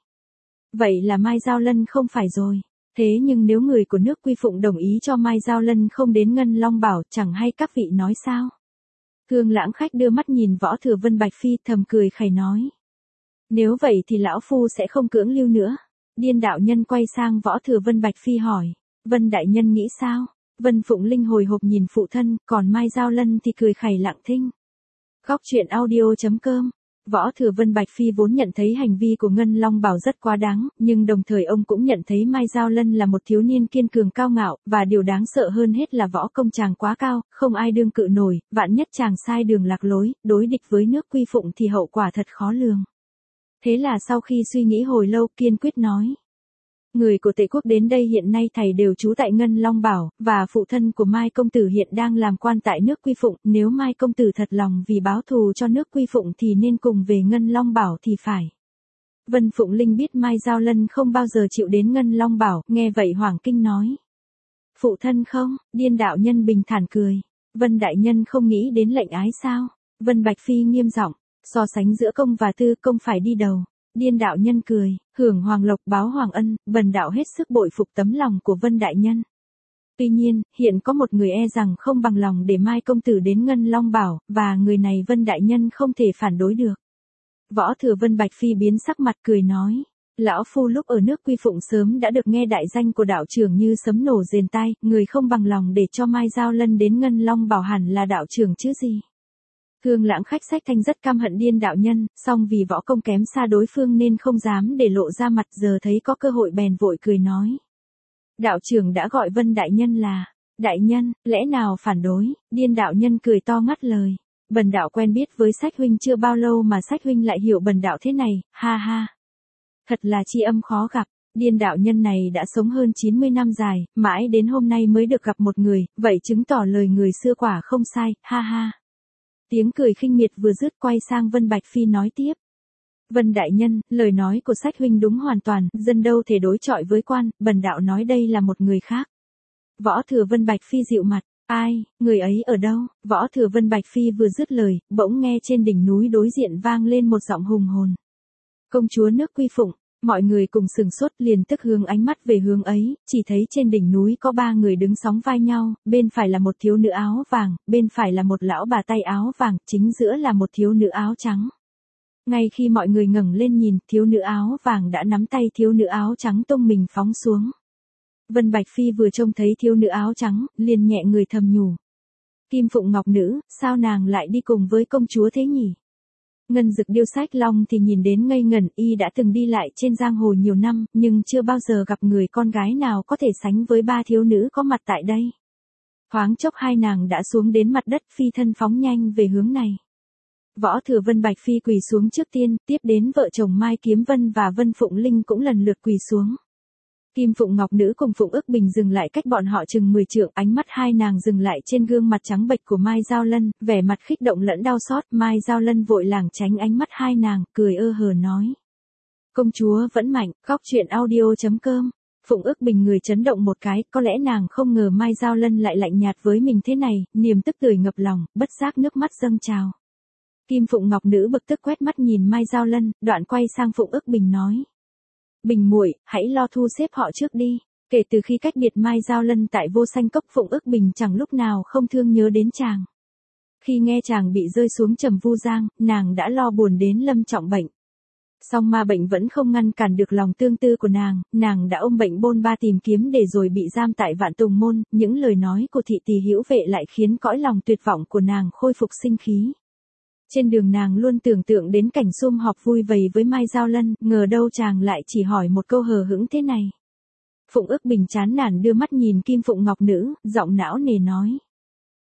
Vậy là Mai Giao Lân không phải rồi. Thế nhưng nếu người của nước Quy Phụng đồng ý cho Mai Giao Lân không đến Ngân Long Bảo, chẳng hay các vị nói sao? Thương Lãng khách đưa mắt nhìn Võ Thừa Vân Bạch Phi thầm cười khẩy nói. Nếu vậy thì lão phu sẽ không cưỡng lưu nữa. Điên đạo nhân quay sang Võ Thừa Vân Bạch Phi hỏi. Vân đại nhân nghĩ sao? Vân Phụng Linh hồi hộp nhìn phụ thân, còn Mai Giao Lân thì cười khẩy lặng thinh. Góc truyện audio.com. Võ Thừa Vân Bạch Phi vốn nhận thấy hành vi của Ngân Long Bảo rất quá đáng, nhưng đồng thời ông cũng nhận thấy Mai Giao Lân là một thiếu niên kiên cường cao ngạo, và điều đáng sợ hơn hết là võ công chàng quá cao, không ai đương cự nổi, vạn nhất chàng sai đường lạc lối, đối địch với nước Quy Phụng thì hậu quả thật khó lường. Thế là sau khi suy nghĩ hồi lâu kiên quyết nói. Người của Tề quốc đến đây hiện nay thầy đều trú tại Ngân Long Bảo, và phụ thân của Mai công tử hiện đang làm quan tại nước Quy Phụng, nếu Mai công tử thật lòng vì báo thù cho nước Quy Phụng thì nên cùng về Ngân Long Bảo thì phải. Vân Phụng Linh biết Mai Giao Lân không bao giờ chịu đến Ngân Long Bảo, nghe vậy hoảng kinh nói. Phụ thân không? Điên đạo nhân bình thản cười. Vân đại nhân không nghĩ đến lệnh ái sao? Vân Bạch Phi nghiêm giọng, so sánh giữa công và tư, công phải đi đầu. Điên đạo nhân cười, hưởng hoàng lộc báo hoàng ân, bần đạo hết sức bội phục tấm lòng của Vân đại nhân. Tuy nhiên, hiện có một người e rằng không bằng lòng để Mai công tử đến Ngân Long Bảo, và người này Vân đại nhân không thể phản đối được. Võ Thừa Vân Bạch Phi biến sắc mặt cười nói, lão phu lúc ở nước Quy Phụng sớm đã được nghe đại danh của đạo trưởng như sấm nổ rền tai, người không bằng lòng để cho Mai Giao Lân đến Ngân Long Bảo hẳn là đạo trưởng chứ gì. Thương Lãng khách sách thanh rất căm hận điên đạo nhân, song vì võ công kém xa đối phương nên không dám để lộ ra mặt, giờ thấy có cơ hội bèn vội cười nói. Đạo trưởng đã gọi Vân đại nhân là, đại nhân, lẽ nào phản đối, điên đạo nhân cười to ngắt lời. Bần đạo quen biết với sách huynh chưa bao lâu mà sách huynh lại hiểu bần đạo thế này, ha ha. Thật là tri âm khó gặp, điên đạo nhân này đã sống hơn 90 năm dài, mãi đến hôm nay mới được gặp một người, vậy chứng tỏ lời người xưa quả không sai, ha ha. Tiếng cười khinh miệt vừa dứt quay sang Vân Bạch Phi nói tiếp. Vân đại nhân, lời nói của sách huynh đúng hoàn toàn, dân đâu thể đối chọi với quan, bần đạo nói đây là một người khác. Võ Thừa Vân Bạch Phi dịu mặt, ai, người ấy ở đâu? Võ Thừa Vân Bạch Phi vừa dứt lời, bỗng nghe trên đỉnh núi đối diện vang lên một giọng hùng hồn. Công chúa nước Quy Phụng. Mọi người cùng sừng sốt liền tức hướng ánh mắt về hướng ấy, chỉ thấy trên đỉnh núi có 3 người đứng sóng vai nhau, bên phải là một thiếu nữ áo vàng, bên phải là một lão bà tay áo vàng, chính giữa là một thiếu nữ áo trắng. Ngay khi mọi người ngẩng lên nhìn, thiếu nữ áo vàng đã nắm tay thiếu nữ áo trắng tung mình phóng xuống. Vân Bạch Phi vừa trông thấy thiếu nữ áo trắng, liền nhẹ người thầm nhủ. Kim Phụng Ngọc Nữ, sao nàng lại đi cùng với công chúa thế nhỉ? Ngân Dực Điêu Sách Long thì nhìn đến ngây ngẩn, y đã từng đi lại trên giang hồ nhiều năm, nhưng chưa bao giờ gặp người con gái nào có thể sánh với 3 thiếu nữ có mặt tại đây. Thoáng chốc hai nàng đã xuống đến mặt đất, phi thân phóng nhanh về hướng này. Võ Thừa Vân Bạch Phi quỳ xuống trước tiên, tiếp đến vợ chồng Mai Kiếm Vân và Vân Phụng Linh cũng lần lượt quỳ xuống. Kim Phụng Ngọc Nữ cùng Phụng Ức Bình dừng lại cách bọn họ chừng 10 trượng, ánh mắt hai nàng dừng lại trên gương mặt trắng bệch của Mai Giao Lân, vẻ mặt khích động lẫn đau xót. Mai Giao Lân vội lảng tránh ánh mắt hai nàng, cười ơ hờ nói. Công chúa vẫn mạnh, góc truyện audio.com. Phụng Ức Bình người chấn động một cái, có lẽ nàng không ngờ Mai Giao Lân lại lạnh nhạt với mình thế này, niềm tức tưởi ngập lòng, bất giác nước mắt dâng trào. Kim Phụng Ngọc Nữ bực tức quét mắt nhìn Mai Giao Lân, đoạn quay sang Phụng Ức Bình nói. Bình muội, hãy lo thu xếp họ trước đi. Kể từ khi cách biệt Mai Giao Lân tại Vô Sanh Cốc, Phụng Ức Bình chẳng lúc nào không thương nhớ đến chàng. Khi nghe chàng bị rơi xuống Trầm Vu Giang, nàng đã lo buồn đến lâm trọng bệnh. Song ma bệnh vẫn không ngăn cản được lòng tương tư của nàng đã ôm bệnh bôn ba tìm kiếm để rồi bị giam tại Vạn Tùng Môn, những lời nói của thị tỳ hữu vệ lại khiến cõi lòng tuyệt vọng của nàng khôi phục sinh khí. Trên đường nàng luôn tưởng tượng đến cảnh sum họp vui vầy với Mai Giao Lân, ngờ đâu chàng lại chỉ hỏi một câu hờ hững thế này. Phụng Ức Bình chán nản đưa mắt nhìn Kim Phụng Ngọc Nữ, giọng não nề nói.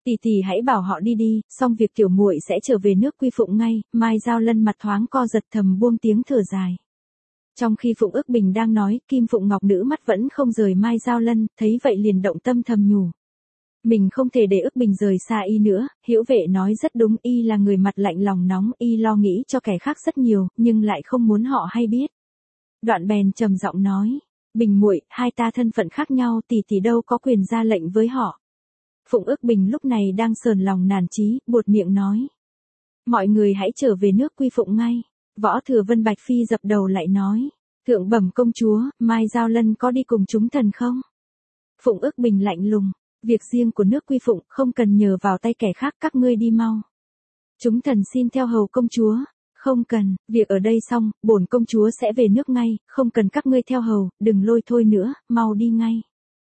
Tỷ tỷ hãy bảo họ đi đi, xong việc tiểu muội sẽ trở về nước quy phụng ngay. Mai Giao Lân mặt thoáng co giật, thầm buông tiếng thở dài. Trong khi Phụng Ước Bình đang nói, Kim Phụng Ngọc Nữ mắt vẫn không rời Mai Giao Lân, thấy vậy liền động tâm thầm nhủ. Mình không thể để Ước Bình rời xa y nữa, Hữu Vệ nói rất đúng, y là người mặt lạnh lòng nóng, y lo nghĩ cho kẻ khác rất nhiều, nhưng lại không muốn họ hay biết. Đoạn bèn trầm giọng nói, Bình muội, hai ta thân phận khác nhau, tỷ tỷ đâu có quyền ra lệnh với họ. Phụng Ước Bình lúc này đang sờn lòng nản chí, buột miệng nói. Mọi người hãy trở về nước quy phụng ngay. Võ Thừa Vân Bạch Phi dập đầu lại nói. Thượng bẩm công chúa, Mai Giao Lân có đi cùng chúng thần không? Phụng Ước Bình lạnh lùng. Việc riêng của nước quy phụng không cần nhờ vào tay kẻ khác, các ngươi đi mau. Chúng thần xin theo hầu công chúa. Không cần, việc ở đây xong, bổn công chúa sẽ về nước ngay, không cần các ngươi theo hầu, đừng lôi thôi nữa, mau đi ngay.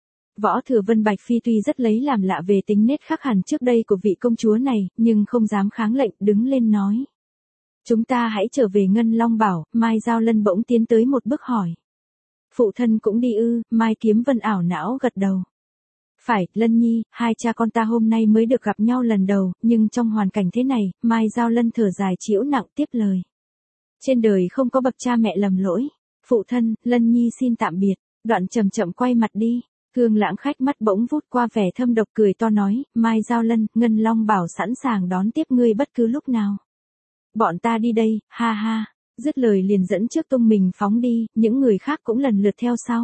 Võ Thừa Vân Bạch Phi tuy rất lấy làm lạ về tính nết khác hẳn trước đây của vị công chúa này, nhưng không dám kháng lệnh, đứng lên nói. Chúng ta hãy trở về Ngân Long Bảo. Mai Giao Lân bỗng tiến tới một bước hỏi. Phụ thân cũng đi ư? Mai Kiếm Vân ảo não gật đầu. Phải, Lân Nhi, hai cha con ta hôm nay mới được gặp nhau lần đầu, nhưng trong hoàn cảnh thế này, Mai Giao Lân thở dài chịu nặng tiếp lời. Trên đời không có bậc cha mẹ lầm lỗi. Phụ thân, Lân Nhi xin tạm biệt. Đoạn chậm chậm quay mặt đi. Thương Lãng Khách mắt bỗng vút qua vẻ thâm độc, cười to nói, Mai Giao Lân, Ngân Long Bảo sẵn sàng đón tiếp ngươi bất cứ lúc nào. Bọn ta đi đây, ha ha. Dứt lời liền dẫn trước tung mình phóng đi, những người khác cũng lần lượt theo sau.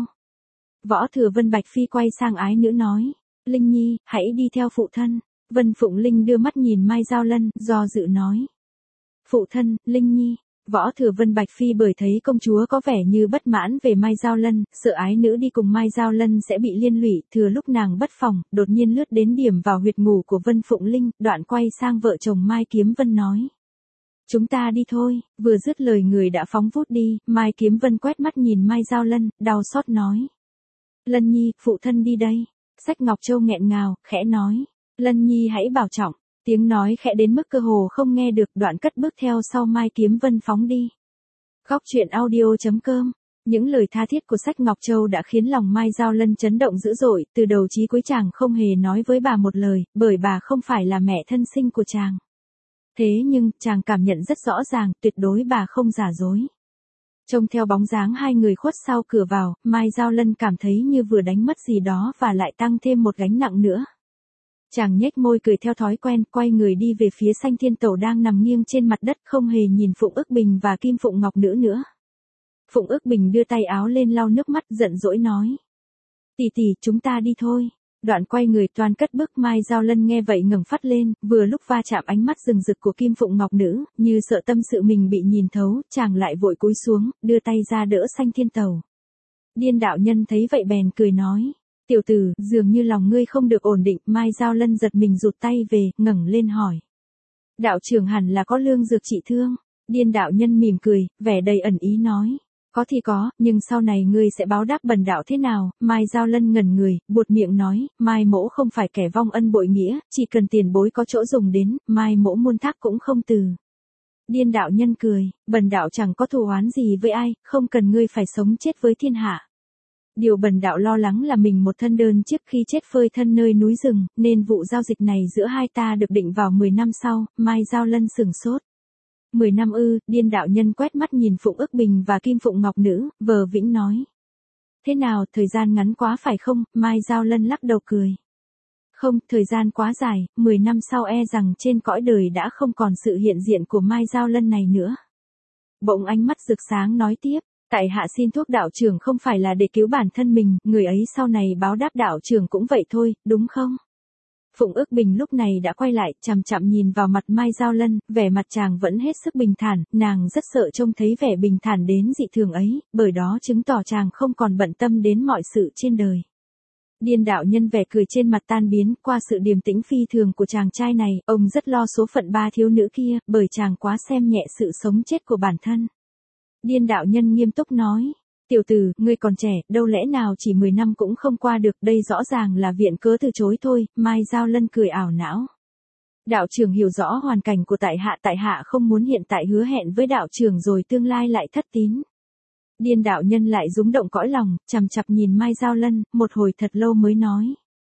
Võ Thừa Vân Bạch Phi quay sang ái nữ nói, Linh Nhi, hãy đi theo phụ thân. Vân Phụng Linh đưa mắt nhìn Mai Giao Lân, do dự nói. Phụ thân, Linh Nhi. Võ Thừa Vân Bạch Phi bởi thấy công chúa có vẻ như bất mãn về Mai Giao Lân, sợ ái nữ đi cùng Mai Giao Lân sẽ bị liên lụy, thừa lúc nàng bất phòng, đột nhiên lướt đến điểm vào huyệt ngủ của Vân Phụng Linh, đoạn quay sang vợ chồng Mai Kiếm Vân nói. Chúng ta đi thôi, vừa dứt lời người đã phóng vút đi, Mai Kiếm Vân quét mắt nhìn Mai Giao Lân, đau xót nói. Lân Nhi, phụ thân đi đây. Sách Ngọc Châu nghẹn ngào, khẽ nói. Lân Nhi hãy bảo trọng. Tiếng nói khẽ đến mức cơ hồ không nghe được, đoạn cất bước theo sau Mai Kiếm Vân phóng đi. Góc truyện audio.com. Những lời tha thiết của Sách Ngọc Châu đã khiến lòng Mai Giao Lân chấn động dữ dội, từ đầu chí cuối chàng không hề nói với bà một lời, bởi bà không phải là mẹ thân sinh của chàng. Thế nhưng, chàng cảm nhận rất rõ ràng, tuyệt đối bà không giả dối. Trông theo bóng dáng hai người khuất sau cửa vào, Mai Giao Lân cảm thấy như vừa đánh mất gì đó và lại tăng thêm một gánh nặng nữa. Chàng nhếch môi cười theo thói quen, quay người đi về phía Sanh Thiên Tẩu đang nằm nghiêng trên mặt đất, không hề nhìn Phụng Ước Bình và Kim Phụng Ngọc Nữ nữa. Phụng Ước Bình đưa tay áo lên lau nước mắt, giận dỗi nói. Tỷ tỷ, chúng ta đi thôi. Đoạn quay người toan cất bước, Mai Giao Lân nghe vậy ngẩng phát lên, vừa lúc va chạm ánh mắt rừng rực của Kim Phụng Ngọc Nữ, như sợ tâm sự mình bị nhìn thấu, chàng lại vội cúi xuống, đưa tay ra đỡ Sanh Thiên Tẩu. Điên đạo nhân thấy vậy bèn cười nói. Tiểu tử, dường như lòng ngươi không được ổn định. Mai Giao Lân giật mình rụt tay về, ngẩng lên hỏi. Đạo trưởng hẳn là có lương dược trị thương. Điên đạo nhân mỉm cười, vẻ đầy ẩn ý nói. Có thì có, nhưng sau này ngươi sẽ báo đáp bần đạo thế nào? Mai Giao Lân ngẩn người, buột miệng nói, Mai mỗ không phải kẻ vong ân bội nghĩa, chỉ cần tiền bối có chỗ dùng đến, Mai mỗ muôn thác cũng không từ. Điên đạo nhân cười, bần đạo chẳng có thù oán gì với ai, không cần ngươi phải sống chết với thiên hạ. Điều bần đạo lo lắng là mình một thân đơn trước khi chết phơi thân nơi núi rừng, nên vụ giao dịch này giữa hai ta được định vào 10 năm sau. Mai Giao Lân sửng sốt. 10 năm ư? Điên đạo nhân quét mắt nhìn Phụng Ước Bình và Kim Phụng Ngọc Nữ, vờ vĩnh nói. Thế nào, thời gian ngắn quá phải không? Mai Giao Lân lắc đầu cười. Không, thời gian quá dài, 10 năm sau e rằng trên cõi đời đã không còn sự hiện diện của Mai Giao Lân này nữa. Bỗng ánh mắt rực sáng nói tiếp. Tại hạ xin thuốc đạo trưởng không phải là để cứu bản thân mình, người ấy sau này báo đáp đạo trưởng cũng vậy thôi, đúng không? Phụng Ước Bình lúc này đã quay lại, chằm chằm nhìn vào mặt Mai Giao Lân, vẻ mặt chàng vẫn hết sức bình thản, nàng rất sợ trông thấy vẻ bình thản đến dị thường ấy, bởi đó chứng tỏ chàng không còn bận tâm đến mọi sự trên đời. Điên đạo nhân vẻ cười trên mặt tan biến, qua sự điềm tĩnh phi thường của chàng trai này, ông rất lo số phận ba thiếu nữ kia, bởi chàng quá xem nhẹ sự sống chết của bản thân. Điên đạo nhân nghiêm túc nói, tiểu tử, ngươi còn trẻ, đâu lẽ nào chỉ 10 năm cũng không qua được, đây rõ ràng là viện cớ từ chối thôi. Mai Giao Lân cười ảo não. Đạo trưởng hiểu rõ hoàn cảnh của tại hạ không muốn hiện tại hứa hẹn với đạo trưởng rồi tương lai lại thất tín. Điên đạo nhân lại rúng động cõi lòng, chằm chằm nhìn Mai Giao Lân, một hồi thật lâu mới nói.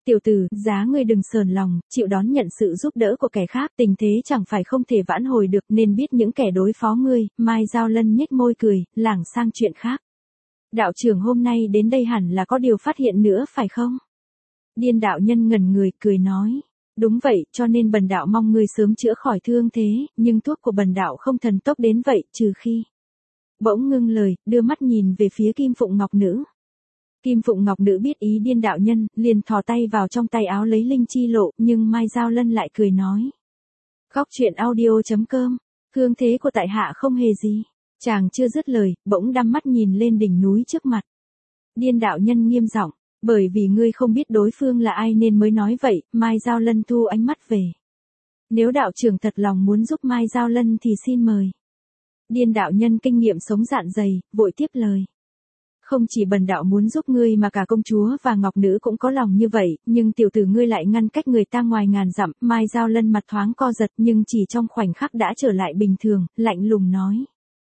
Tiểu tử, giá ngươi đừng sờn lòng, chịu đón nhận sự giúp đỡ của kẻ khác, tình thế chẳng phải không thể vãn hồi được, nên biết những kẻ đối phó ngươi. Mai Giao Lân nhếch môi cười, lảng sang chuyện khác. Đạo trưởng hôm nay đến đây hẳn là có điều phát hiện nữa phải không? Điên đạo nhân ngẩn người, cười nói. Đúng vậy, cho nên bần đạo mong ngươi sớm chữa khỏi thương thế, nhưng thuốc của bần đạo không thần tốc đến vậy, trừ khi. Bỗng ngưng lời, đưa mắt nhìn về phía Kim Phụng Ngọc Nữ. Kim Phụng Ngọc Nữ biết ý điên đạo nhân, liền thò tay vào trong tay áo lấy linh chi lộ, nhưng Mai Giao Lân lại cười nói. Góc truyện audio.com, thương thế của tại hạ không hề gì. Chàng chưa dứt lời, bỗng đăm mắt nhìn lên đỉnh núi trước mặt. Điên đạo nhân nghiêm giọng, bởi vì ngươi không biết đối phương là ai nên mới nói vậy. Mai Giao Lân thu ánh mắt về. Nếu đạo trưởng thật lòng muốn giúp Mai Giao Lân thì xin mời. Điên đạo nhân kinh nghiệm sống dạn dày, vội tiếp lời. Không chỉ bần đạo muốn giúp ngươi mà cả công chúa và ngọc nữ cũng có lòng như vậy, nhưng tiểu tử ngươi lại ngăn cách người ta ngoài ngàn dặm. Mai Giao Lân mặt thoáng co giật nhưng chỉ trong khoảnh khắc đã trở lại bình thường, lạnh lùng nói.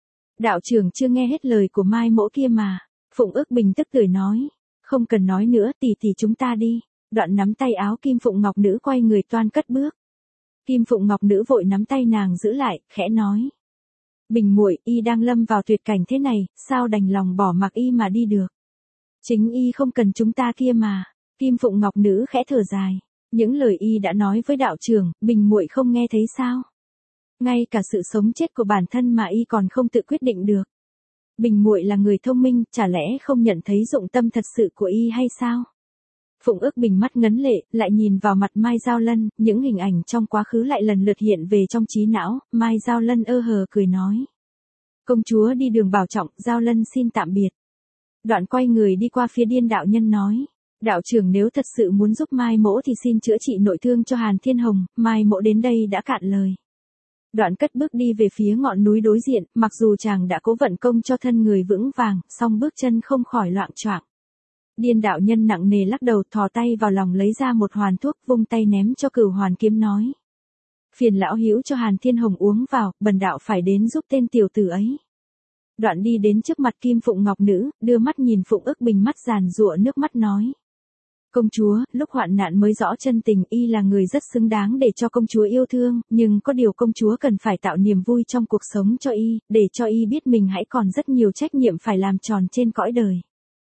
Đạo trưởng chưa nghe hết lời của Mai mỗ kia mà. Phụng Ước Bình tức tưởi nói. Không cần nói nữa, tỷ chúng ta đi. Đoạn nắm tay áo Kim Phụng Ngọc Nữ quay người toan cất bước. Kim Phụng Ngọc Nữ vội nắm tay nàng giữ lại, khẽ nói. Bình muội, y đang lâm vào tuyệt cảnh thế này, sao đành lòng bỏ mặc y mà đi được. Chính y không cần chúng ta kia mà. Kim Phụng Ngọc Nữ khẽ thở dài. Những lời y đã nói với đạo trưởng, bình muội không nghe thấy sao? Ngay cả sự sống chết của bản thân mà y còn không tự quyết định được. Bình muội là người thông minh, chả lẽ không nhận thấy dụng tâm thật sự của y hay sao? Phụng Ước Bình mắt ngấn lệ, lại nhìn vào mặt Mai Giao Lân, những hình ảnh trong quá khứ lại lần lượt hiện về trong trí não. Mai Giao Lân ơ hờ cười nói. Công chúa đi đường bảo trọng, Giao Lân xin tạm biệt. Đoạn quay người đi qua phía điên đạo nhân nói. Đạo trưởng nếu thật sự muốn giúp Mai mỗ thì xin chữa trị nội thương cho Hàn Thiên Hồng, Mai mỗ đến đây đã cạn lời. Đoạn cất bước đi về phía ngọn núi đối diện, mặc dù chàng đã cố vận công cho thân người vững vàng, song bước chân không khỏi loạng choạng. Điên đạo nhân nặng nề lắc đầu, thò tay vào lòng lấy ra một hoàn thuốc, vung tay ném cho Cửu Hoàn Kiếm nói. Phiền lão hữu cho Hàn Thiên Hồng uống vào, bần đạo phải đến giúp tên tiểu tử ấy. Đoạn đi đến trước mặt Kim Phụng Ngọc Nữ, đưa mắt nhìn Phụng Ước Bình mắt giàn giụa nước mắt nói. Công chúa, lúc hoạn nạn mới rõ chân tình, y là người rất xứng đáng để cho công chúa yêu thương, nhưng có điều công chúa cần phải tạo niềm vui trong cuộc sống cho y, để cho y biết mình hãy còn rất nhiều trách nhiệm phải làm tròn trên cõi đời.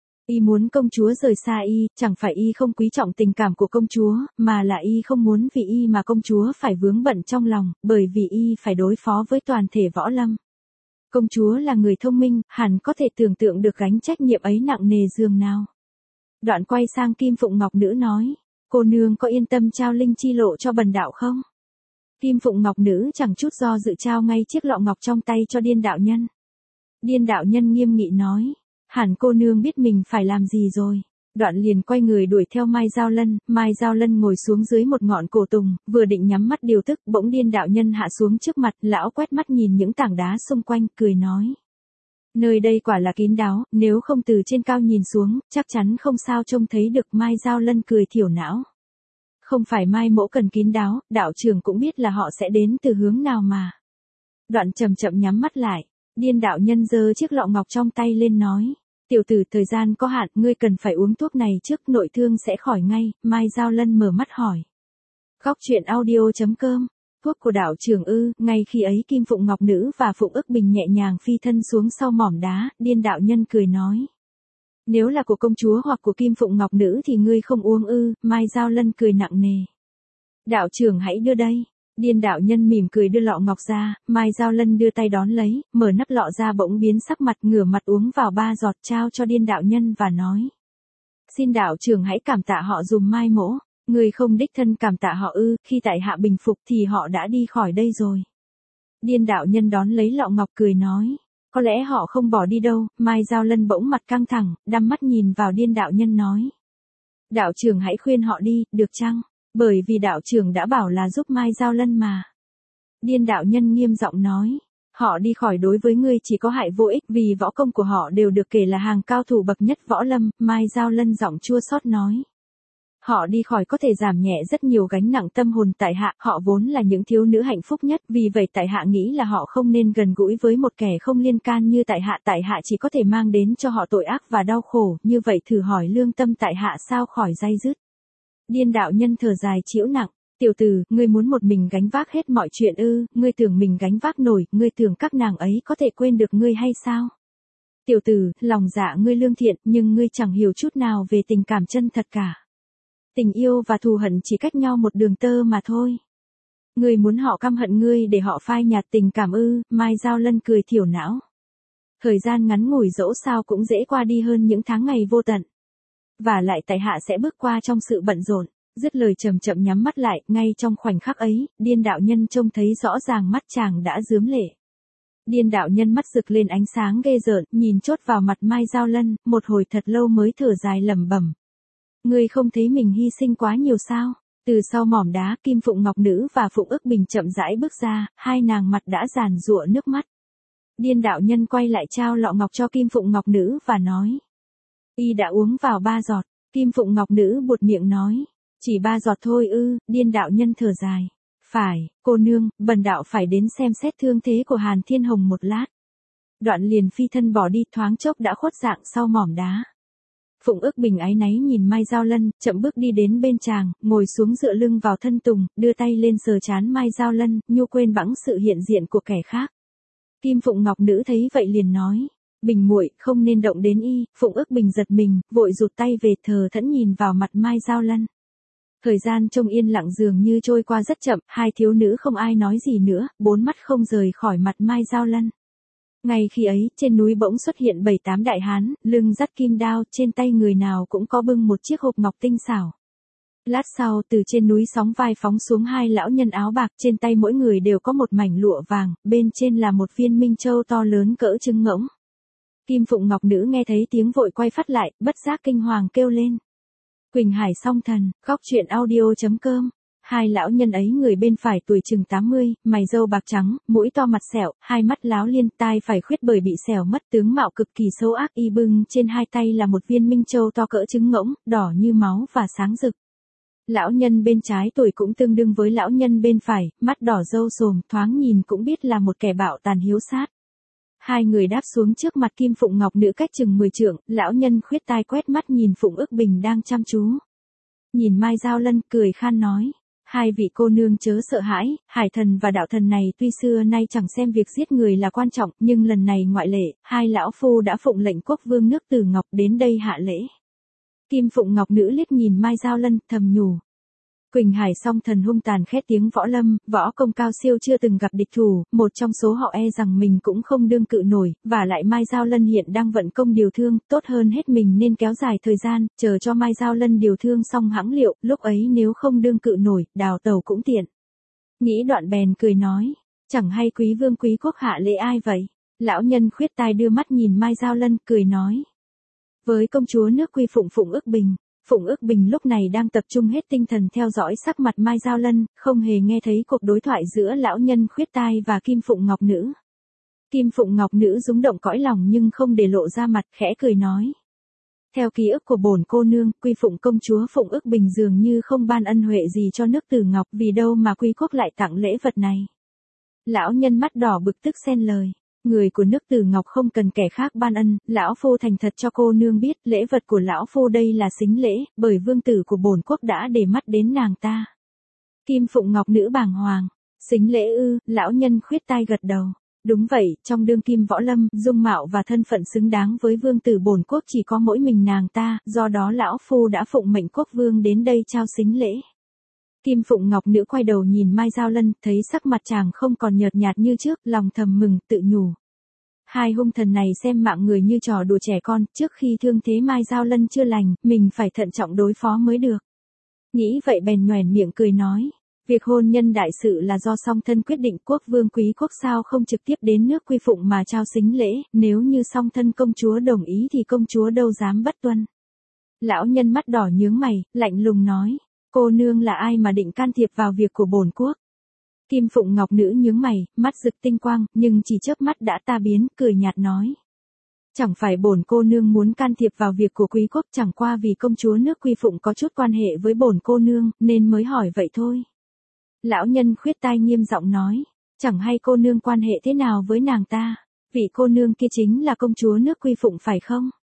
Y muốn công chúa rời xa y, chẳng phải y không quý trọng tình cảm của công chúa, mà là y không muốn vì y mà công chúa phải vướng bận trong lòng, bởi vì y phải đối phó với toàn thể võ lâm. Công chúa là người thông minh, hẳn có thể tưởng tượng được gánh trách nhiệm ấy nặng nề dường nào. Đoạn quay sang Kim Phụng Ngọc Nữ nói, cô nương có yên tâm trao linh chi lộ cho bần đạo không? Kim Phụng Ngọc Nữ chẳng chút do dự trao ngay chiếc lọ ngọc trong tay cho điên đạo nhân. Điên đạo nhân nghiêm nghị nói, hẳn cô nương biết mình phải làm gì rồi. Đoạn liền quay người đuổi theo Mai Giao Lân. Mai Giao Lân ngồi xuống dưới một ngọn cổ tùng, vừa định nhắm mắt điều tức, bỗng điên đạo nhân hạ xuống trước mặt, lão quét mắt nhìn những tảng đá xung quanh, cười nói. Nơi đây quả là kín đáo, nếu không từ trên cao nhìn xuống, chắc chắn không sao trông thấy được. Mai Giao Lân cười thiểu não. Không phải Mai mỗ cần kín đáo, đạo trưởng cũng biết là họ sẽ đến từ hướng nào mà. Đoạn chậm chậm nhắm mắt lại, điên đạo nhân giơ chiếc lọ ngọc trong tay lên nói. Tiểu tử, thời gian có hạn, ngươi cần phải uống thuốc này trước, nội thương sẽ khỏi ngay. Mai Giao Lân mở mắt hỏi. Góc truyện audio.com, thuốc của đạo trưởng ư? Ngay khi ấy Kim Phụng Ngọc Nữ và Phụng Ước Bình nhẹ nhàng phi thân xuống sau mỏm đá, điên đạo nhân cười nói. Nếu là của công chúa hoặc của Kim Phụng Ngọc Nữ thì ngươi không uống ư? Mai Giao Lân cười nặng nề. Đạo trưởng hãy đưa đây. Điên đạo nhân mỉm cười đưa lọ ngọc ra, Mai Giao Lân đưa tay đón lấy, mở nắp lọ ra bỗng biến sắc mặt, ngửa mặt uống vào 3 giọt, trao cho điên đạo nhân và nói. Xin đạo trưởng hãy cảm tạ họ dùm Mai mỗ. Người không đích thân cảm tạ họ ư? Khi tại hạ bình phục thì họ đã đi khỏi đây rồi. Điên đạo nhân đón lấy lọ ngọc cười nói. Có lẽ họ không bỏ đi đâu. Mai Giao Lân bỗng mặt căng thẳng, đăm mắt nhìn vào điên đạo nhân nói. Đạo trưởng hãy khuyên họ đi, được chăng? Bởi vì đạo trưởng đã bảo là giúp Mai Giao Lân mà. Điên đạo nhân nghiêm giọng nói. Họ đi khỏi đối với ngươi chỉ có hại vô ích, vì võ công của họ đều được kể là hàng cao thủ bậc nhất võ lâm. Mai Giao Lân giọng chua xót nói. Họ đi khỏi có thể giảm nhẹ rất nhiều gánh nặng tâm hồn tại hạ, họ vốn là những thiếu nữ hạnh phúc nhất, vì vậy tại hạ nghĩ là họ không nên gần gũi với một kẻ không liên can như tại hạ chỉ có thể mang đến cho họ tội ác và đau khổ, như vậy thử hỏi lương tâm tại hạ sao khỏi day dứt. Điên đạo nhân thở dài chịu nặng, tiểu tử, ngươi muốn một mình gánh vác hết mọi chuyện ư, ngươi tưởng mình gánh vác nổi, ngươi tưởng các nàng ấy có thể quên được ngươi hay sao? Tiểu tử, lòng dạ ngươi lương thiện, nhưng ngươi chẳng hiểu chút nào về tình cảm chân thật cả. Tình yêu và thù hận chỉ cách nhau một đường tơ mà thôi. Ngươi muốn họ căm hận ngươi để họ phai nhạt tình cảm ư? Mai Giao Lân cười thiểu não. Thời gian ngắn ngủi dẫu sao cũng dễ qua đi hơn những tháng ngày vô tận. Và lại tại hạ sẽ bước qua trong sự bận rộn. Dứt lời chậm chậm nhắm mắt lại, ngay trong khoảnh khắc ấy, điên đạo nhân trông thấy rõ ràng mắt chàng đã rướm lệ. Điên đạo nhân mắt rực lên ánh sáng ghê rợn, nhìn chốt vào mặt Mai Giao Lân, một hồi thật lâu mới thở dài lẩm bẩm. Ngươi không thấy mình hy sinh quá nhiều sao? Từ sau mỏm đá, Kim Phụng Ngọc Nữ và Phụng Ức Bình chậm rãi bước ra, hai nàng mặt đã giàn giụa nước mắt. Điên đạo nhân quay lại trao lọ ngọc cho Kim Phụng Ngọc Nữ và nói. Y đã uống vào 3 giọt, Kim Phụng Ngọc Nữ buột miệng nói. Chỉ 3 giọt thôi ư? Điên đạo nhân thở dài. Phải, cô nương, bần đạo phải đến xem xét thương thế của Hàn Thiên Hồng một lát. Đoạn liền phi thân bỏ đi, thoáng chốc đã khuất dạng sau mỏm đá. Phụng Ức Bình áy náy nhìn Mai Giao Lân, chậm bước đi đến bên chàng, ngồi xuống dựa lưng vào thân tùng, đưa tay lên sờ trán Mai Giao Lân, nhu quên bẵng sự hiện diện của kẻ khác. Kim Phụng Ngọc Nữ thấy vậy liền nói. Bình muội, không nên động đến y. Phụng Ức Bình giật mình, vội rụt tay về, thờ thẫn nhìn vào mặt Mai Giao Lân. Thời gian trông yên lặng dường như trôi qua rất chậm, hai thiếu nữ không ai nói gì nữa, bốn mắt không rời khỏi mặt Mai Giao Lân. Ngay khi ấy, trên núi bỗng xuất hiện 7-8 đại hán, lưng dắt kim đao, trên tay người nào cũng có bưng một chiếc hộp ngọc tinh xảo. Lát sau, từ trên núi sóng vai phóng xuống hai lão nhân áo bạc, trên tay mỗi người đều có một mảnh lụa vàng, bên trên là một viên minh châu to lớn cỡ trứng ngỗng. Kim Phụng Ngọc Nữ nghe thấy tiếng vội quay phát lại, bất giác kinh hoàng kêu lên. Quỳnh Hải song thần, góc truyện audio.com. Hai lão nhân ấy người bên phải tuổi chừng 80, mày râu bạc trắng, mũi to mặt sẹo, hai mắt láo liên, tai phải khuyết bởi bị sẹo mất, tướng mạo cực kỳ xấu ác, y bưng trên hai tay là một viên minh châu to cỡ trứng ngỗng, đỏ như máu và sáng rực. Lão nhân bên trái tuổi cũng tương đương với lão nhân bên phải, mắt đỏ râu sồm, thoáng nhìn cũng biết là một kẻ bạo tàn hiếu sát. Hai người đáp xuống trước mặt Kim Phụng Ngọc Nữ cách chừng 10 trượng, lão nhân khuyết tai quét mắt nhìn Phụng Ức Bình đang chăm chú. Nhìn Mai Giao Lân cười khan nói. Hai vị cô nương chớ sợ hãi, hải thần và đạo thần này tuy xưa nay chẳng xem việc giết người là quan trọng, nhưng lần này ngoại lệ, hai lão phu đã phụng lệnh quốc vương nước Từ Ngọc đến đây hạ lễ. Kim Phụng Ngọc Nữ liếc nhìn Mai Giao Lân, thầm nhủ. Quỳnh Hải song thần hung tàn khét tiếng võ lâm, võ công cao siêu chưa từng gặp địch thủ, một trong số họ e rằng mình cũng không đương cự nổi, và lại Mai Giao Lân hiện đang vận công điều thương, tốt hơn hết mình nên kéo dài thời gian, chờ cho Mai Giao Lân điều thương xong hãng liệu, lúc ấy nếu không đương cự nổi, đào tẩu cũng tiện. Nghĩ đoạn bèn cười nói, chẳng hay quý vương quý quốc hạ lễ ai vậy? Lão nhân khuyết tai đưa mắt nhìn Mai Giao Lân, cười nói. Với công chúa nước Quy Phụng Phụng Ức Bình. Phụng Ức Bình lúc này đang tập trung hết tinh thần theo dõi sắc mặt Mai Giao Lân, không hề nghe thấy cuộc đối thoại giữa lão nhân khuyết tai và Kim Phụng Ngọc Nữ. Kim Phụng Ngọc Nữ rúng động cõi lòng nhưng không để lộ ra mặt, khẽ cười nói. Theo ký ức của bổn cô nương, Quy Phụng công chúa Phụng Ức Bình dường như không ban ân huệ gì cho nước Từ Ngọc, vì đâu mà Quy quốc lại tặng lễ vật này. Lão nhân mắt đỏ bực tức xen lời. Người của nước Từ Ngọc không cần kẻ khác ban ân, lão phu thành thật cho cô nương biết, lễ vật của lão phu đây là sính lễ, bởi vương tử của bổn quốc đã để mắt đến nàng ta. Kim Phụng Ngọc Nữ bàng hoàng, sính lễ ư? Lão nhân khuyết tai gật đầu. Đúng vậy, trong đương kim võ lâm, dung mạo và thân phận xứng đáng với vương tử bổn quốc chỉ có mỗi mình nàng ta, do đó lão phu đã phụng mệnh quốc vương đến đây trao sính lễ. Kim Phụng Ngọc Nữ quay đầu nhìn Mai Giao Lân, thấy sắc mặt chàng không còn nhợt nhạt như trước, lòng thầm mừng, tự nhủ. Hai hung thần này xem mạng người như trò đùa trẻ con, trước khi thương thế Mai Giao Lân chưa lành, mình phải thận trọng đối phó mới được. Nghĩ vậy bèn nhoẻn miệng cười nói, việc hôn nhân đại sự là do song thân quyết định, quốc vương quý quốc sao không trực tiếp đến nước Quy Phụng mà trao sính lễ, nếu như song thân công chúa đồng ý thì công chúa đâu dám bất tuân. Lão nhân mắt đỏ nhướng mày, lạnh lùng nói. Cô nương là ai mà định can thiệp vào việc của bổn quốc? Kim Phụng Ngọc Nữ nhướng mày, mắt rực tinh quang, nhưng chỉ chớp mắt đã ta biến, cười nhạt nói. Chẳng phải bổn cô nương muốn can thiệp vào việc của quý quốc, chẳng qua vì công chúa nước Quy Phụng có chút quan hệ với bổn cô nương, nên mới hỏi vậy thôi. Lão nhân khuyết tai nghiêm giọng nói, chẳng hay cô nương quan hệ thế nào với nàng ta? Vị cô nương kia chính là công chúa nước Quy Phụng phải không?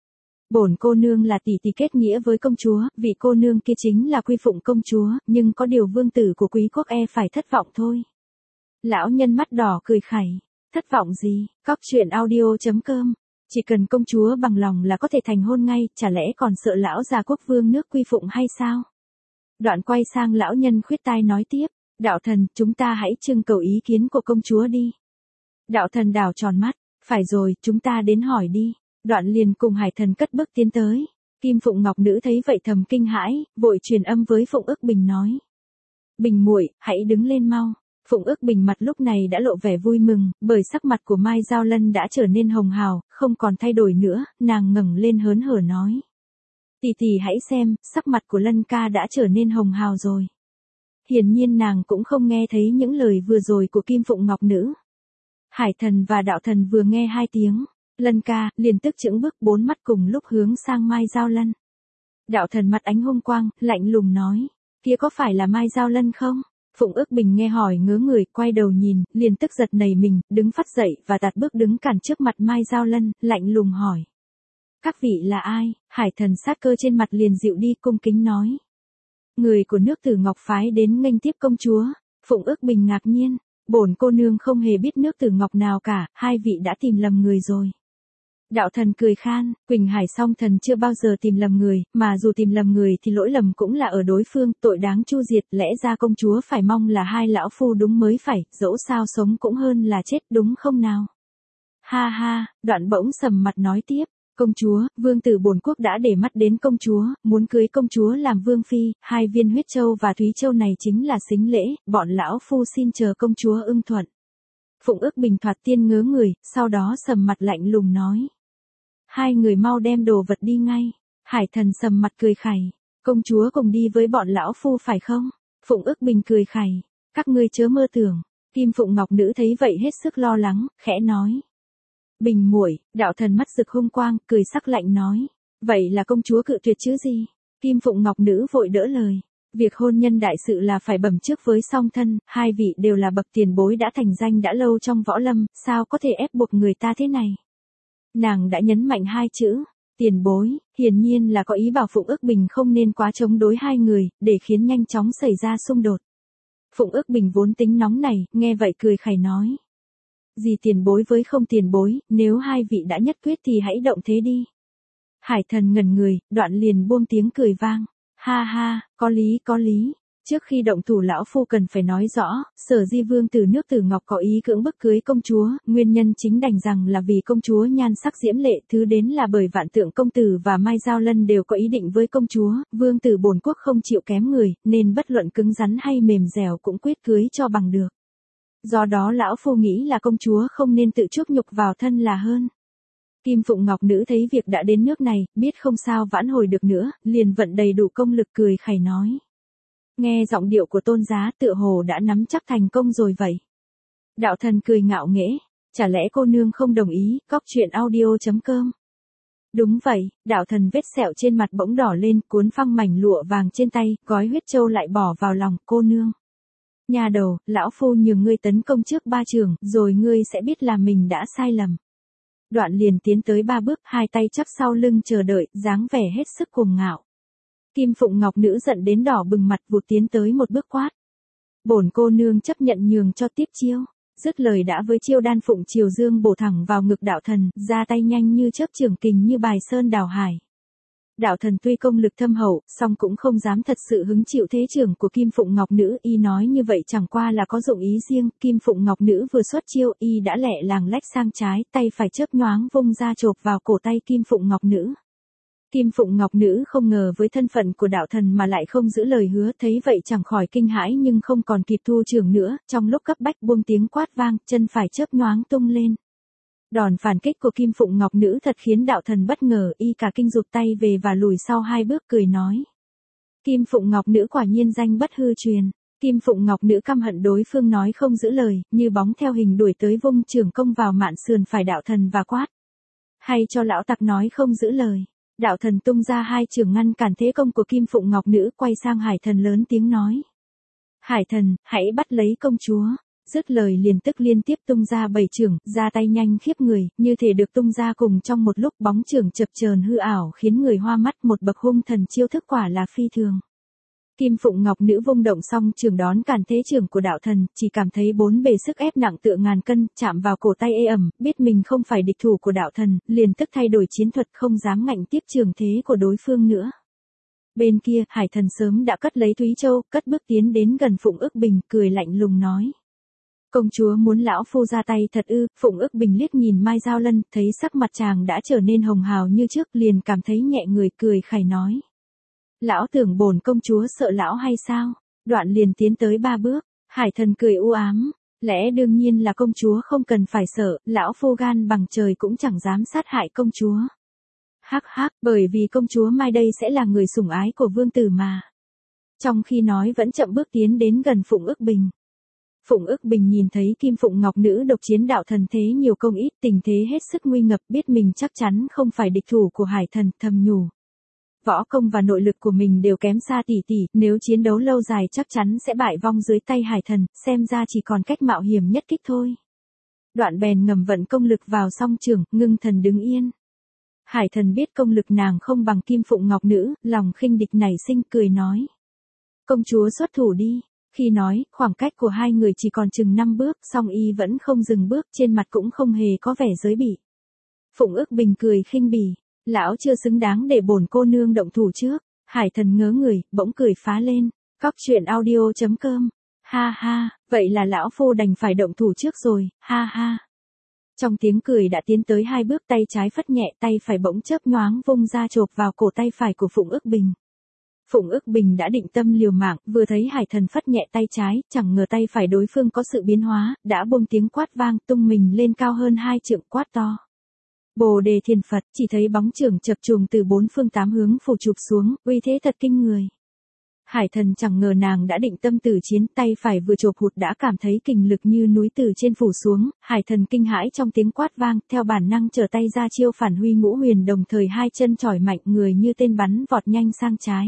Bổn cô nương là tỷ tỷ kết nghĩa với công chúa, vị cô nương kia chính là quy phụng công chúa, nhưng có điều vương tử của quý quốc phải thất vọng thôi. Lão nhân mắt đỏ cười khẩy. Thất vọng gì? Cóc truyện audio.com. Chỉ cần công chúa bằng lòng là có thể thành hôn ngay, chả lẽ còn sợ lão già quốc vương nước quy phụng hay sao? Đoạn quay sang lão nhân khuyết tai nói tiếp. Đạo thần, chúng ta hãy trưng cầu ý kiến của công chúa đi. Đạo thần đảo tròn mắt. Phải rồi, chúng ta đến hỏi đi. Đoạn liền cùng Hải Thần cất bước tiến tới. Kim Phụng Ngọc Nữ thấy vậy thầm kinh hãi, vội truyền âm với Phụng Ức Bình nói. Bình muội, hãy đứng lên mau. Phụng Ức Bình mặt lúc này đã lộ vẻ vui mừng, bởi sắc mặt của Mai Giao Lân đã trở nên hồng hào, không còn thay đổi nữa, nàng ngẩng lên hớn hở nói. Tỷ tỷ hãy xem, sắc mặt của Lân ca đã trở nên hồng hào rồi. Hiển nhiên nàng cũng không nghe thấy những lời vừa rồi của Kim Phụng Ngọc Nữ. Hải Thần và Đạo Thần vừa nghe hai tiếng. Lân ca, liền tức chững bước bốn mắt cùng lúc hướng sang Mai Giao Lân. Đạo Thần mặt ánh hung quang, lạnh lùng nói. Kia có phải là Mai Giao Lân không? Phụng Ức Bình nghe hỏi ngớ người, quay đầu nhìn, liền tức giật nảy mình, đứng phắt dậy và tạt bước đứng cản trước mặt Mai Giao Lân, lạnh lùng hỏi. Các vị là ai? Hải Thần sát cơ trên mặt liền dịu đi cung kính nói. Người của nước Tử Ngọc phái đến nghênh tiếp công chúa. Phụng Ức Bình ngạc nhiên. Bổn cô nương không hề biết nước Tử Ngọc nào cả, hai vị đã tìm lầm người rồi. Đạo Thần cười khan, Quỳnh Hải song thần chưa bao giờ tìm lầm người, mà dù tìm lầm người thì lỗi lầm cũng là ở đối phương, tội đáng chu diệt, lẽ ra công chúa phải mong là hai lão phu đúng mới phải, dẫu sao sống cũng hơn là chết đúng không nào. Ha ha, Đoạn bỗng sầm mặt nói tiếp, công chúa, vương tử bổn quốc đã để mắt đến công chúa, muốn cưới công chúa làm vương phi, hai viên huyết châu và thúy châu này chính là sính lễ, bọn lão phu xin chờ công chúa ưng thuận. Phụng Ức Bình thoạt tiên ngớ người, sau đó sầm mặt lạnh lùng nói. Hai người mau đem đồ vật đi ngay. Hải Thần sầm mặt cười khẩy. Công chúa cùng đi với bọn lão phu phải không? Phụng Ức Bình cười khẩy. Các ngươi chớ mơ tưởng. Kim Phụng Ngọc Nữ thấy vậy hết sức lo lắng, khẽ nói. Bình muội, Đạo Thần mắt rực hung quang, cười sắc lạnh nói. Vậy là công chúa cự tuyệt chứ gì? Kim Phụng Ngọc Nữ vội đỡ lời. Việc hôn nhân đại sự là phải bẩm trước với song thân, hai vị đều là bậc tiền bối đã thành danh đã lâu trong võ lâm, sao có thể ép buộc người ta thế này? Nàng đã nhấn mạnh hai chữ, tiền bối, hiển nhiên là có ý bảo Phụng Ức Bình không nên quá chống đối hai người, để khiến nhanh chóng xảy ra xung đột. Phụng Ức Bình vốn tính nóng này, nghe vậy cười khẩy nói. Gì tiền bối với không tiền bối, nếu hai vị đã nhất quyết thì hãy động thế đi. Hải Thần ngẩn người, Đoạn liền buông tiếng cười vang. Ha ha, có lý. Trước khi động thủ lão phu cần phải nói rõ, sở di vương từ nước Tử Ngọc có ý cưỡng bức cưới công chúa, nguyên nhân chính đành rằng là vì công chúa nhan sắc diễm lệ, thứ đến là bởi Vạn Tượng công tử và Mai Giao Lân đều có ý định với công chúa, vương tử bổn quốc không chịu kém người, nên bất luận cứng rắn hay mềm dẻo cũng quyết cưới cho bằng được. Do đó lão phu nghĩ là công chúa không nên tự chuốc nhục vào thân là hơn. Kim Phụng Ngọc Nữ thấy việc đã đến nước này, biết không sao vãn hồi được nữa, liền vận đầy đủ công lực cười khẩy nói. Nghe giọng điệu của tôn giá tựa hồ đã nắm chắc thành công rồi vậy. Đạo Thần cười ngạo nghễ, chả lẽ cô nương không đồng ý, cóc truyện audio.com. Đúng vậy, Đạo Thần vết sẹo trên mặt bỗng đỏ lên, cuốn phăng mảnh lụa vàng trên tay, gói huyết châu lại bỏ vào lòng cô nương. Nhà đầu, lão phu nhường ngươi tấn công trước ba trường, rồi ngươi sẽ biết là mình đã sai lầm. Đoạn liền tiến tới ba bước, hai tay chắp sau lưng chờ đợi, dáng vẻ hết sức cuồng ngạo. Kim Phụng Ngọc Nữ giận đến đỏ bừng mặt vụt tiến tới một bước quát. Bổn cô nương chấp nhận nhường cho tiếp chiêu. Dứt lời đã với chiêu đan phụng triều dương bổ thẳng vào ngực Đạo Thần, ra tay nhanh như chớp trường kình như bài sơn đào hải. Đạo Thần tuy công lực thâm hậu, song cũng không dám thật sự hứng chịu thế trưởng của Kim Phụng Ngọc Nữ, y nói như vậy chẳng qua là có dụng ý riêng, Kim Phụng Ngọc Nữ vừa xuất chiêu, y đã lẹ làng lách sang trái, tay phải chớp nhoáng vung ra chộp vào cổ tay Kim Phụng Ngọc Nữ. Kim Phụng Ngọc Nữ không ngờ với thân phận của Đạo Thần mà lại không giữ lời hứa, thấy vậy chẳng khỏi kinh hãi nhưng không còn kịp thu trưởng nữa, trong lúc cấp bách buông tiếng quát vang, chân phải chớp nhoáng tung lên. Đòn phản kích của Kim Phụng Ngọc Nữ thật khiến Đạo Thần bất ngờ, y cả kinh rụt tay về và lùi sau hai bước cười nói. Kim Phụng Ngọc Nữ quả nhiên danh bất hư truyền. Kim Phụng Ngọc Nữ căm hận đối phương nói không giữ lời, như bóng theo hình đuổi tới vung trưởng công vào mạn sườn phải Đạo Thần và quát. Hay cho lão tặc nói không giữ lời. Đạo Thần tung ra hai chưởng ngăn cản thế công của Kim Phụng Ngọc Nữ, quay sang Hải Thần lớn tiếng nói. Hải Thần, hãy bắt lấy công chúa. Dứt lời liền tức liên tiếp tung ra 7 chưởng, ra tay nhanh khiếp người, như thể được tung ra cùng trong một lúc, bóng chưởng chập chờn hư ảo khiến người hoa mắt, một bậc hung thần chiêu thức quả là phi thường. Kim Phụng Ngọc Nữ vung động xong chưởng đón cản thế chưởng của đạo thần, chỉ cảm thấy bốn bề sức ép nặng tựa ngàn cân, chạm vào cổ tay ê ẩm, biết mình không phải địch thủ của đạo thần, liền tức thay đổi chiến thuật, không dám ngạnh tiếp chưởng thế của đối phương nữa. Bên kia, Hải Thần sớm đã cất lấy Thúy Châu, cất bước tiến đến gần Phụng Ức Bình, cười lạnh lùng nói: "Công chúa muốn lão phu ra tay thật ư?" Phụng Ức Bình liếc nhìn Mai Giao Lân, thấy sắc mặt chàng đã trở nên hồng hào như trước, liền cảm thấy nhẹ người, cười khẩy nói: "Lão tưởng bổn công chúa sợ lão hay sao?" Đoạn liền tiến tới 3 bước. Hải Thần cười u ám: "Lẽ đương nhiên là công chúa không cần phải sợ, lão phu gan bằng trời cũng chẳng dám sát hại công chúa." Hắc hắc, bởi vì công chúa mai đây sẽ là người sủng ái của vương tử mà. Trong khi nói vẫn chậm bước tiến đến gần Phụng Ức Bình. Phụng Ức Bình nhìn thấy Kim Phụng Ngọc Nữ độc chiến đạo thần thế nhiều công ít, tình thế hết sức nguy ngập, biết mình chắc chắn không phải địch thủ của Hải Thần, thầm nhủ: võ công và nội lực của mình đều kém xa tỷ tỷ, nếu chiến đấu lâu dài chắc chắn sẽ bại vong dưới tay Hải Thần, xem ra chỉ còn cách mạo hiểm nhất kích thôi. Đoạn bèn ngầm vận công lực vào song chưởng, ngưng thần đứng yên. Hải Thần biết công lực nàng không bằng Kim Phụng Ngọc Nữ, lòng khinh địch nảy sinh, cười nói: "Công chúa xuất thủ đi." Khi nói, khoảng cách của hai người chỉ còn chừng 5 bước, song y vẫn không dừng bước, trên mặt cũng không hề có vẻ giới bị. Phụng Ức Bình cười khinh bỉ: "Lão chưa xứng đáng để bổn cô nương động thủ trước." Hải Thần ngớ người, bỗng cười phá lên: "Cóc truyện audio.com. Ha ha, vậy là lão phu đành phải động thủ trước rồi, ha ha." Trong tiếng cười đã tiến tới 2 bước, tay trái phất nhẹ, tay phải bỗng chớp nhoáng vung ra chộp vào cổ tay phải của Phụng Ức Bình. Phụng Ức Bình đã định tâm liều mạng, vừa thấy Hải Thần phất nhẹ tay trái, chẳng ngờ tay phải đối phương có sự biến hóa, đã buông tiếng quát vang, tung mình lên cao hơn 2 trượng, quát to: "Bồ Đề Thiền Phật!" Chỉ thấy bóng chưởng chập trùng từ 4 phương 8 hướng phủ chụp xuống, uy thế thật kinh người. Hải Thần chẳng ngờ nàng đã định tâm tử chiến, tay phải vừa chộp hụt đã cảm thấy kình lực như núi từ trên phủ xuống, Hải Thần kinh hãi trong tiếng quát vang, theo bản năng trở tay ra chiêu phản huy ngũ huyền, đồng thời 2 chân chỏi mạnh, người như tên bắn vọt nhanh sang trái.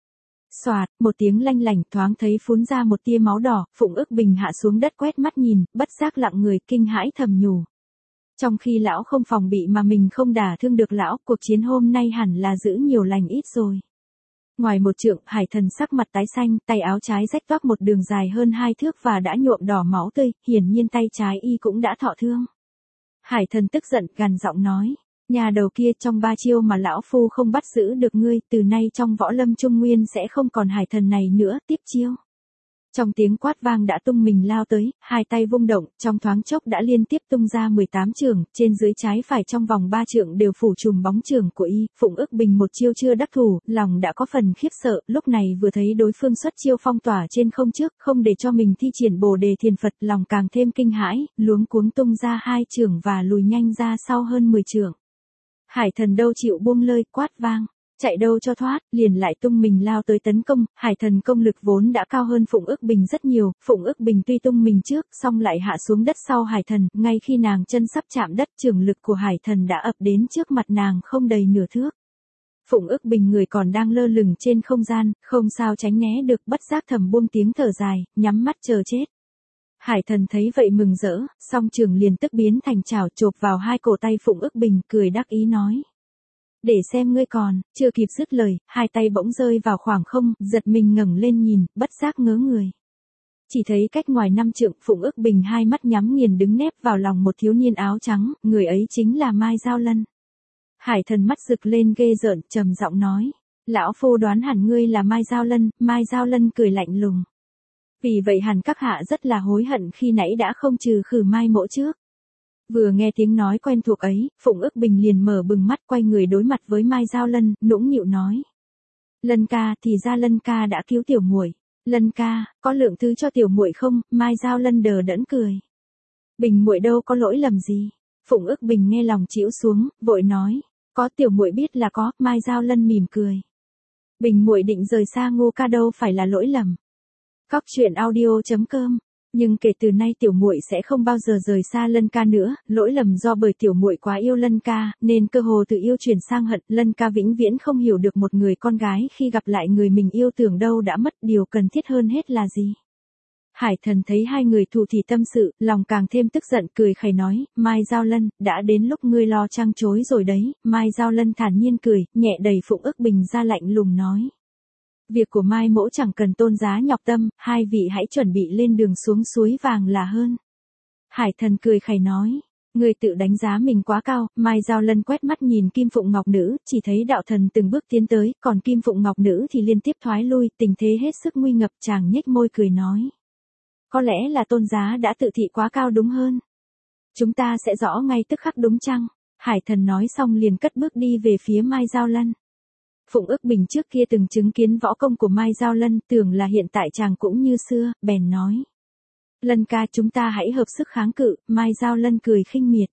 Xoạt, một tiếng lanh lảnh, thoáng thấy phún ra một tia máu đỏ, Phụng Ức Bình hạ xuống đất quét mắt nhìn, bất giác lặng người, kinh hãi thầm nhủ: trong khi lão không phòng bị mà mình không đả thương được lão, cuộc chiến hôm nay hẳn là giữ nhiều lành ít rồi. Ngoài một trượng, Hải Thần sắc mặt tái xanh, tay áo trái rách toác một đường dài hơn 2 thước và đã nhuộm đỏ máu tươi, hiển nhiên tay trái y cũng đã thọ thương. Hải Thần tức giận, gằn giọng nói: "Nhà đầu kia, trong 3 chiêu mà lão phu không bắt giữ được ngươi, từ nay trong võ lâm Trung Nguyên sẽ không còn Hải Thần này nữa, tiếp chiêu." Trong tiếng quát vang đã tung mình lao tới, 2 tay vung động, trong thoáng chốc đã liên tiếp tung ra 18 chưởng, trên dưới trái phải trong vòng 3 trượng đều phủ trùm bóng chưởng của y. Phụng Ức Bình một chiêu chưa đắc thủ, lòng đã có phần khiếp sợ, lúc này vừa thấy đối phương xuất chiêu phong tỏa trên không trước, không để cho mình thi triển Bồ Đề Thiền Phật, lòng càng thêm kinh hãi, luống cuống tung ra 2 chưởng và lùi nhanh ra sau hơn 10 chưởng. Hải Thần đâu chịu buông lơi, quát vang: "Chạy đâu cho thoát!" Liền lại tung mình lao tới tấn công. Hải Thần công lực vốn đã cao hơn Phụng Ức Bình rất nhiều, Phụng Ức Bình tuy tung mình trước, song lại hạ xuống đất sau Hải Thần, ngay khi nàng chân sắp chạm đất, chưởng lực của Hải Thần đã ập đến trước mặt nàng không đầy nửa thước. Phụng Ức Bình người còn đang lơ lửng trên không gian, không sao tránh né được, bất giác thầm buông tiếng thở dài, nhắm mắt chờ chết. Hải Thần thấy vậy mừng rỡ, song chưởng liền tức biến thành chảo chộp vào 2 cổ tay Phụng Ức Bình, cười đắc ý nói: "Để xem ngươi còn." Chưa kịp dứt lời, 2 tay bỗng rơi vào khoảng không, giật mình ngẩng lên nhìn, bất giác ngớ người. Chỉ thấy cách ngoài 5 trượng, Phụng Ức Bình 2 mắt nhắm nghiền đứng nép vào lòng một thiếu niên áo trắng, người ấy chính là Mai Giao Lân. Hải Thần mắt rực lên ghê rợn, trầm giọng nói: "Lão phu đoán hẳn ngươi là Mai Giao Lân." Mai Giao Lân cười lạnh lùng: "Vì vậy hẳn các hạ rất là hối hận khi nãy đã không trừ khử Mai mỗ trước." Vừa nghe tiếng nói quen thuộc ấy, Phụng Ức Bình liền mở bừng mắt, quay người đối mặt với Mai Giao Lân, nũng nịu nói: "Lân ca, thì ra Lân ca đã cứu tiểu muội. Lân ca, có lượng thứ cho tiểu muội không?" Mai Giao Lân đờ đẫn cười: "Bình muội đâu có lỗi lầm gì." Phụng Ức Bình nghe lòng chĩu xuống, vội nói: "Có, tiểu muội biết là có." Mai Giao Lân mỉm cười: "Bình muội định rời xa Ngô ca đâu phải là lỗi lầm." Cóc truyện audio.com. Nhưng kể từ nay tiểu muội sẽ không bao giờ rời xa Lân ca nữa, lỗi lầm do bởi tiểu muội quá yêu Lân ca, nên cơ hồ từ yêu chuyển sang hận. Lân ca vĩnh viễn không hiểu được một người con gái khi gặp lại người mình yêu tưởng đâu đã mất, điều cần thiết hơn hết là gì? Hải Thần thấy hai người thủ thỉ tâm sự, lòng càng thêm tức giận cười khẩy nói, Mai Giao Lân, đã đến lúc ngươi lo trăng chối rồi đấy, Mai Giao Lân thản nhiên cười, nhẹ đẩy Phụng Ước Bình ra lạnh lùng nói. Việc của Mai mỗ chẳng cần tôn giá nhọc tâm, hai vị hãy chuẩn bị lên đường xuống suối vàng là hơn. Hải Thần cười khẩy nói. Người tự đánh giá mình quá cao, Mai Giao Lân quét mắt nhìn Kim Phụng Ngọc Nữ, chỉ thấy đạo thần từng bước tiến tới, còn Kim Phụng Ngọc Nữ thì liên tiếp thoái lui, tình thế hết sức nguy ngập, chàng nhếch môi cười nói. Có lẽ là tôn giá đã tự thị quá cao đúng hơn. Chúng ta sẽ rõ ngay tức khắc đúng chăng? Hải Thần nói xong liền cất bước đi về phía Mai Giao Lân. Phụng Ước Bình trước kia từng chứng kiến võ công của Mai Giao Lân, tưởng là hiện tại chàng cũng như xưa, bèn nói. Lân ca chúng ta hãy hợp sức kháng cự, Mai Giao Lân cười khinh miệt.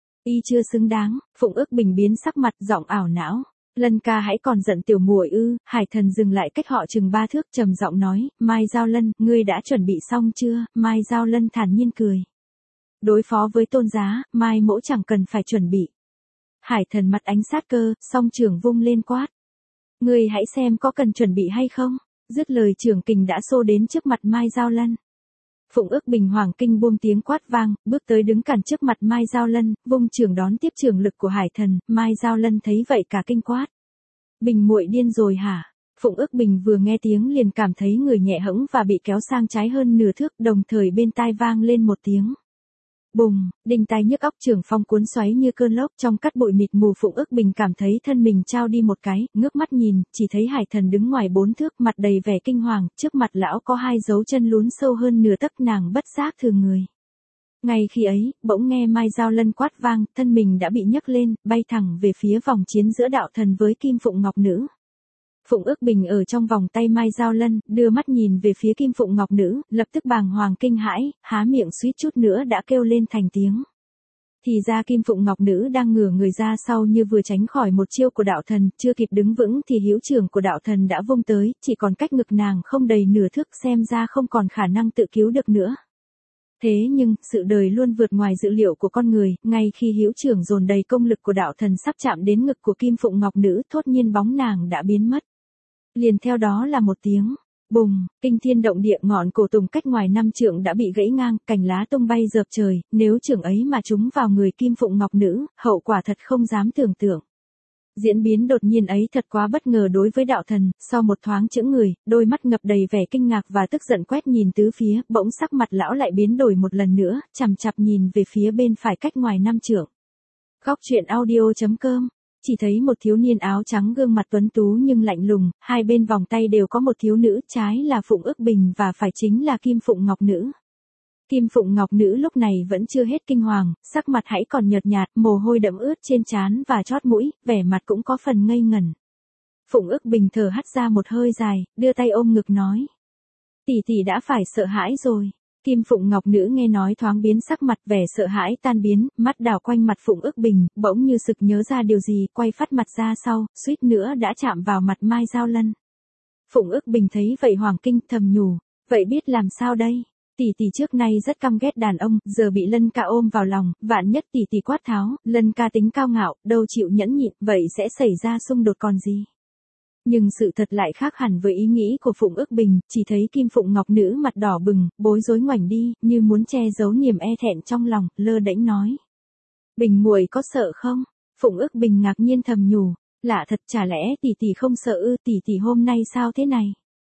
Y chưa xứng đáng, Phụng Ước Bình biến sắc mặt giọng ảo não. Lân ca hãy còn giận tiểu muội ư? Hải Thần dừng lại cách họ chừng 3 thước trầm giọng nói, Mai Giao Lân, ngươi đã chuẩn bị xong chưa? Mai Giao Lân thản nhiên cười. Đối phó với tôn giá, Mai mỗ chẳng cần phải chuẩn bị. Hải Thần mặt ánh sát cơ, song trường vung lên quát. Ngươi hãy xem có cần chuẩn bị hay không? Dứt lời trường kình đã xô đến trước mặt Mai Giao Lân. Phụng Ước Bình hoàng kinh buông tiếng quát vang, bước tới đứng cản trước mặt Mai Giao Lân, vung trường đón tiếp trường lực của Hải Thần, Mai Giao Lân thấy vậy cả kinh quát. Bình muội điên rồi hả? Phụng Ước Bình vừa nghe tiếng liền cảm thấy người nhẹ hẫng và bị kéo sang trái hơn nửa thước, đồng thời bên tai vang lên một tiếng. Bùng, đinh tai nhức óc, trường phong cuốn xoáy như cơn lốc, trong cát bụi mịt mù Phụng Ước Bình cảm thấy thân mình trao đi một cái, ngước mắt nhìn, chỉ thấy Hải Thần đứng ngoài 4 thước, mặt đầy vẻ kinh hoàng, trước mặt lão có 2 dấu chân lún sâu hơn nửa tấc, nàng bất giác thường người. Ngay khi ấy, bỗng nghe Mai Giao Lân quát vang, thân mình đã bị nhấc lên, bay thẳng về phía vòng chiến giữa đạo thần với Kim Phụng Ngọc Nữ. Phụng Ước Bình ở trong vòng tay Mai Giao Lân, đưa mắt nhìn về phía Kim Phụng Ngọc Nữ, lập tức bàng hoàng kinh hãi, há miệng suýt chút nữa đã kêu lên thành tiếng. Thì ra Kim Phụng Ngọc Nữ đang ngửa người ra sau như vừa tránh khỏi một chiêu của đạo thần, chưa kịp đứng vững thì hữu trường của đạo thần đã vung tới, chỉ còn cách ngực nàng không đầy nửa thước, xem ra không còn khả năng tự cứu được nữa. Thế nhưng, sự đời luôn vượt ngoài dự liệu của con người, ngay khi hữu trưởng dồn đầy công lực của đạo thần sắp chạm đến ngực của Kim Phụng Ngọc Nữ, thốt nhiên bóng nàng đã biến mất. Liền theo đó là một tiếng bùng, kinh thiên động địa, ngọn cổ tùng cách ngoài 5 trượng đã bị gãy ngang, cành lá tung bay dợp trời, nếu chưởng ấy mà trúng vào người Kim Phụng Ngọc Nữ, hậu quả thật không dám tưởng tượng. Diễn biến đột nhiên ấy thật quá bất ngờ đối với đạo thần, sau một thoáng chững người, đôi mắt ngập đầy vẻ kinh ngạc và tức giận quét nhìn tứ phía, bỗng sắc mặt lão lại biến đổi một lần nữa, chằm chằm nhìn về phía bên phải cách ngoài 5 trượng. Góc truyện audio.com. Chỉ thấy một thiếu niên áo trắng gương mặt tuấn tú nhưng lạnh lùng, hai bên vòng tay đều có một thiếu nữ, trái là Phụng Ước Bình và phải chính là Kim Phụng Ngọc Nữ. Kim Phụng Ngọc Nữ lúc này vẫn chưa hết kinh hoàng, sắc mặt hãy còn nhợt nhạt, mồ hôi đẫm ướt trên trán và chót mũi, vẻ mặt cũng có phần ngây ngẩn. Phụng Ước Bình thở hắt ra một hơi dài, đưa tay ôm ngực nói. Tỷ tỷ đã phải sợ hãi rồi. Kim Phụng Ngọc Nữ nghe nói thoáng biến sắc mặt, vẻ sợ hãi tan biến, mắt đảo quanh mặt Phụng Ước Bình, bỗng như sực nhớ ra điều gì, quay phát mặt ra sau, suýt nữa đã chạm vào mặt Mai Giao Lân. Phụng Ước Bình thấy vậy hoàng kinh, thầm nhủ, vậy biết làm sao đây? Tỷ tỷ trước nay rất căm ghét đàn ông, giờ bị Lân ca ôm vào lòng, vạn nhất tỷ tỷ quát tháo, Lân ca tính cao ngạo, đâu chịu nhẫn nhịn, vậy sẽ xảy ra xung đột còn gì? Nhưng sự thật lại khác hẳn với ý nghĩ của Phụng Ước Bình, chỉ thấy Kim Phụng Ngọc Nữ mặt đỏ bừng, bối rối ngoảnh đi, như muốn che giấu niềm e thẹn trong lòng, lơ đễnh nói. Bình muội có sợ không? Phụng Ước Bình ngạc nhiên thầm nhủ, lạ thật, chả lẽ tỷ tỷ không sợ ư? Tỷ tỷ hôm nay sao thế này?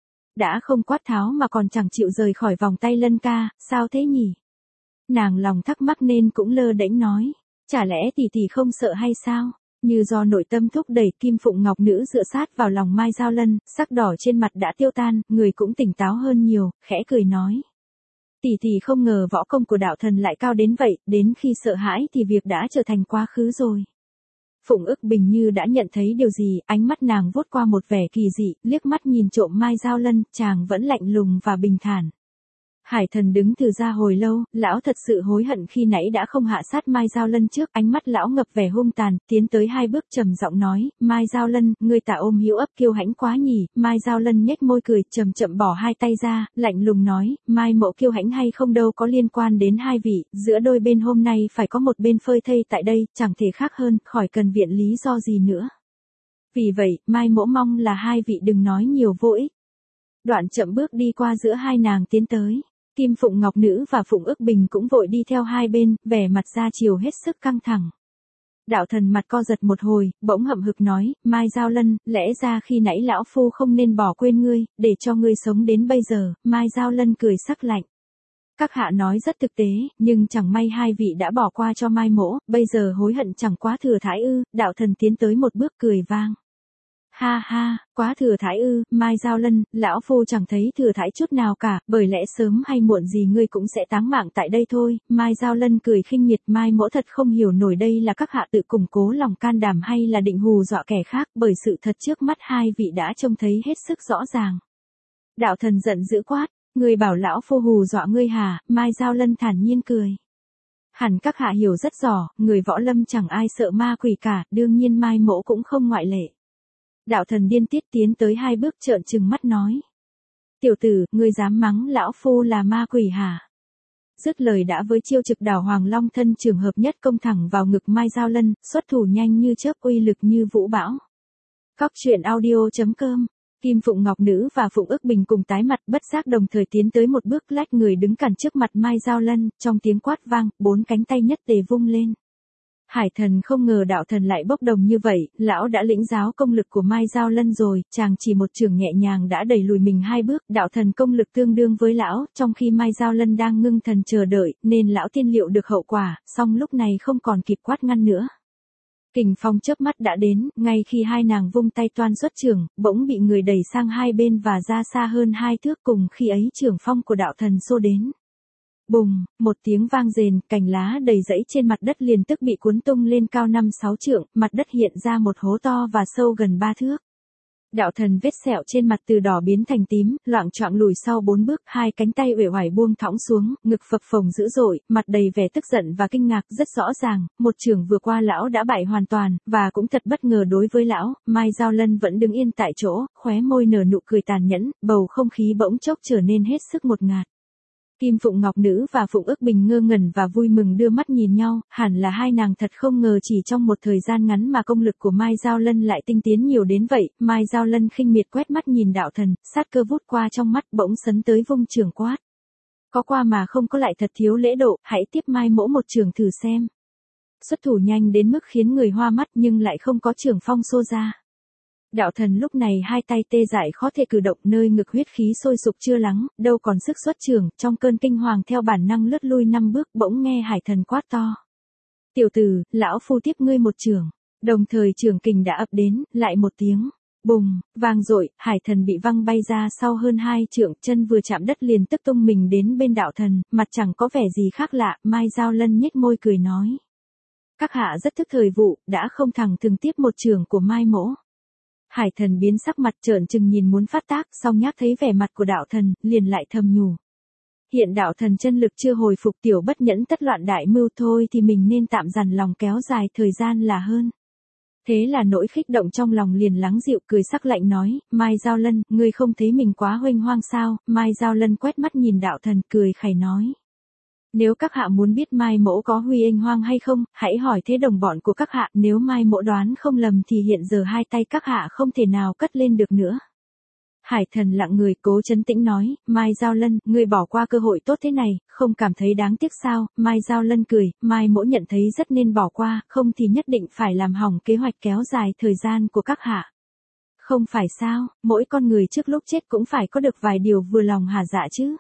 Đã không quát tháo mà còn chẳng chịu rời khỏi vòng tay Lân ca, sao thế nhỉ? Nàng lòng thắc mắc nên cũng lơ đễnh nói, chả lẽ tỷ tỷ không sợ hay sao? Như do nội tâm thúc đẩy, Kim Phụng Ngọc Nữ dựa sát vào lòng Mai Giao Lân, sắc đỏ trên mặt đã tiêu tan, người cũng tỉnh táo hơn nhiều, khẽ cười nói. Tỷ tỷ không ngờ võ công của đạo thần lại cao đến vậy, đến khi sợ hãi thì việc đã trở thành quá khứ rồi. Phụng Ước Bình như đã nhận thấy điều gì, ánh mắt nàng vuốt qua một vẻ kỳ dị, liếc mắt nhìn trộm Mai Giao Lân, chàng vẫn lạnh lùng và bình thản. Hải Thần đứng từ ra hồi lâu, lão thật sự hối hận khi nãy đã không hạ sát Mai Giao Lân trước, ánh mắt lão ngập vẻ hung tàn, tiến tới 2 bước trầm giọng nói, Mai Giao Lân, ngươi tà ôm hữu ấp kiêu hãnh quá nhỉ? Mai Giao Lân nhếch môi cười, chậm chậm bỏ 2 tay ra, lạnh lùng nói, Mai mộ kiêu hãnh hay không đâu có liên quan đến hai vị, giữa đôi bên hôm nay phải có một bên phơi thây tại đây, chẳng thể khác hơn, khỏi cần viện lý do gì nữa. Vì vậy, Mai mỗ mong là hai vị đừng nói nhiều vô ích. Đoạn chậm bước đi qua giữa hai nàng tiến tới. Kim Phụng Ngọc Nữ và Phụng Ước Bình cũng vội đi theo hai bên, vẻ mặt ra chiều hết sức căng thẳng. Đạo Thần mặt co giật một hồi, bỗng hậm hực nói, Mai Giao Lân, lẽ ra khi nãy lão phu không nên bỏ quên ngươi, để cho ngươi sống đến bây giờ. Mai Giao Lân cười sắc lạnh. Các hạ nói rất thực tế, nhưng chẳng may hai vị đã bỏ qua cho Mai Mỗ, bây giờ hối hận chẳng quá thừa thãi ư. Đạo Thần tiến tới một bước cười vang. Ha ha, quá thừa thãi ư, Mai Giao Lân, lão phu chẳng thấy thừa thãi chút nào cả, bởi lẽ sớm hay muộn gì ngươi cũng sẽ táng mạng tại đây thôi. Mai Giao Lân cười khinh miệt, Mai Mỗ thật không hiểu nổi đây là các hạ tự củng cố lòng can đảm hay là định hù dọa kẻ khác, bởi sự thật trước mắt hai vị đã trông thấy hết sức rõ ràng. Đạo Thần giận dữ quát, ngươi bảo lão phu hù dọa ngươi hả? Mai Giao Lân thản nhiên cười. Hẳn các hạ hiểu rất rõ, người võ lâm chẳng ai sợ ma quỷ cả, đương nhiên Mai Mỗ cũng không ngoại lệ. Đạo Thần điên tiết tiến tới hai bước trợn trừng mắt nói. Tiểu tử, ngươi dám mắng lão phu là ma quỷ hả? Dứt lời đã với chiêu trực đảo Hoàng Long thân trường hợp nhất công thẳng vào ngực Mai Giao Lân, xuất thủ nhanh như chớp, uy lực như vũ bão. Góc truyện audio.com. Kim Phụng Ngọc Nữ và Phụng Ước Bình cùng tái mặt bất giác đồng thời tiến tới một bước lách người đứng cản trước mặt Mai Giao Lân, trong tiếng quát vang, bốn cánh tay nhất tề vung lên. Hải Thần không ngờ Đạo Thần lại bốc đồng như vậy, lão đã lĩnh giáo công lực của Mai Giao Lân rồi, chàng chỉ một chưởng nhẹ nhàng đã đẩy lùi mình hai bước, Đạo Thần công lực tương đương với lão, trong khi Mai Giao Lân đang ngưng thần chờ đợi, nên lão tiên liệu được hậu quả, song lúc này không còn kịp quát ngăn nữa. Kình phong chớp mắt đã đến, ngay khi hai nàng vung tay toan xuất chưởng, bỗng bị người đẩy sang hai bên và ra xa hơn hai thước, cùng khi ấy chưởng phong của Đạo Thần xô đến. Bùng, một tiếng vang rền, cành lá đầy rẫy trên mặt đất liền tức bị cuốn tung lên cao 5-6 trượng, mặt đất hiện ra một hố to và sâu gần 3 thước. Đạo Thần vết sẹo trên mặt từ đỏ biến thành tím, loạng choạng lùi sau 4 bước, hai cánh tay uể oải buông thõng xuống, ngực phập phồng dữ dội, mặt đầy vẻ tức giận và kinh ngạc, rất rõ ràng, một chưởng vừa qua lão đã bại hoàn toàn, và cũng thật bất ngờ đối với lão. Mai Giao Lân vẫn đứng yên tại chỗ, khóe môi nở nụ cười tàn nhẫn, bầu không khí bỗng chốc trở nên hết sức ngột ngạt. Kim Phụng Ngọc Nữ và Phụng Ước Bình ngơ ngẩn và vui mừng đưa mắt nhìn nhau, hẳn là hai nàng thật không ngờ chỉ trong một thời gian ngắn mà công lực của Mai Giao Lân lại tinh tiến nhiều đến vậy. Mai Giao Lân khinh miệt quét mắt nhìn Đạo Thần, sát cơ vút qua trong mắt, bỗng sấn tới vung chưởng quát. Có qua mà không có lại thật thiếu lễ độ, hãy tiếp Mai Mỗ một chưởng thử xem. Xuất thủ nhanh đến mức khiến người hoa mắt nhưng lại không có chưởng phong xô ra. Đạo Thần lúc này hai tay tê dại khó thể cử động, nơi ngực huyết khí sôi sục chưa lắng, đâu còn sức xuất chưởng, trong cơn kinh hoàng theo bản năng lướt lui 5 bước, bỗng nghe Hải Thần quát to. Tiểu tử, lão phu tiếp ngươi một chưởng. Đồng thời chưởng kình đã ập đến, lại một tiếng. Bùng, vang dội, Hải Thần bị văng bay ra sau hơn 2 trượng, chân vừa chạm đất liền tức tung mình đến bên Đạo Thần, mặt chẳng có vẻ gì khác lạ. Mai Giao Lân nhếch môi cười nói. Các hạ rất thức thời vụ, đã không thẳng thừng tiếp một chưởng của Mai Mỗ. Hải Thần biến sắc mặt trợn trừng nhìn muốn phát tác, song nhác thấy vẻ mặt của Đạo Thần, liền lại thầm nhủ. Hiện Đạo Thần chân lực chưa hồi phục, tiểu bất nhẫn tất loạn đại mưu, thôi thì mình nên tạm dằn lòng kéo dài thời gian là hơn. Thế là nỗi khích động trong lòng liền lắng dịu, cười sắc lạnh nói, Mai Giao Lân, ngươi không thấy mình quá huênh hoang sao? Mai Giao Lân quét mắt nhìn Đạo Thần, cười khẩy nói. Nếu các hạ muốn biết Mai Mỗ có huy ênh hoang hay không, hãy hỏi thế đồng bọn của các hạ, nếu Mai Mỗ đoán không lầm thì hiện giờ hai tay các hạ không thể nào cất lên được nữa. Hải Thần lặng người, cố trấn tĩnh nói, Mai Giao Lân, ngươi bỏ qua cơ hội tốt thế này, không cảm thấy đáng tiếc sao? Mai Giao Lân cười, Mai Mỗ nhận thấy rất nên bỏ qua, không thì nhất định phải làm hỏng kế hoạch kéo dài thời gian của các hạ. Không phải sao, mỗi con người trước lúc chết cũng phải có được vài điều vừa lòng hả dạ chứ.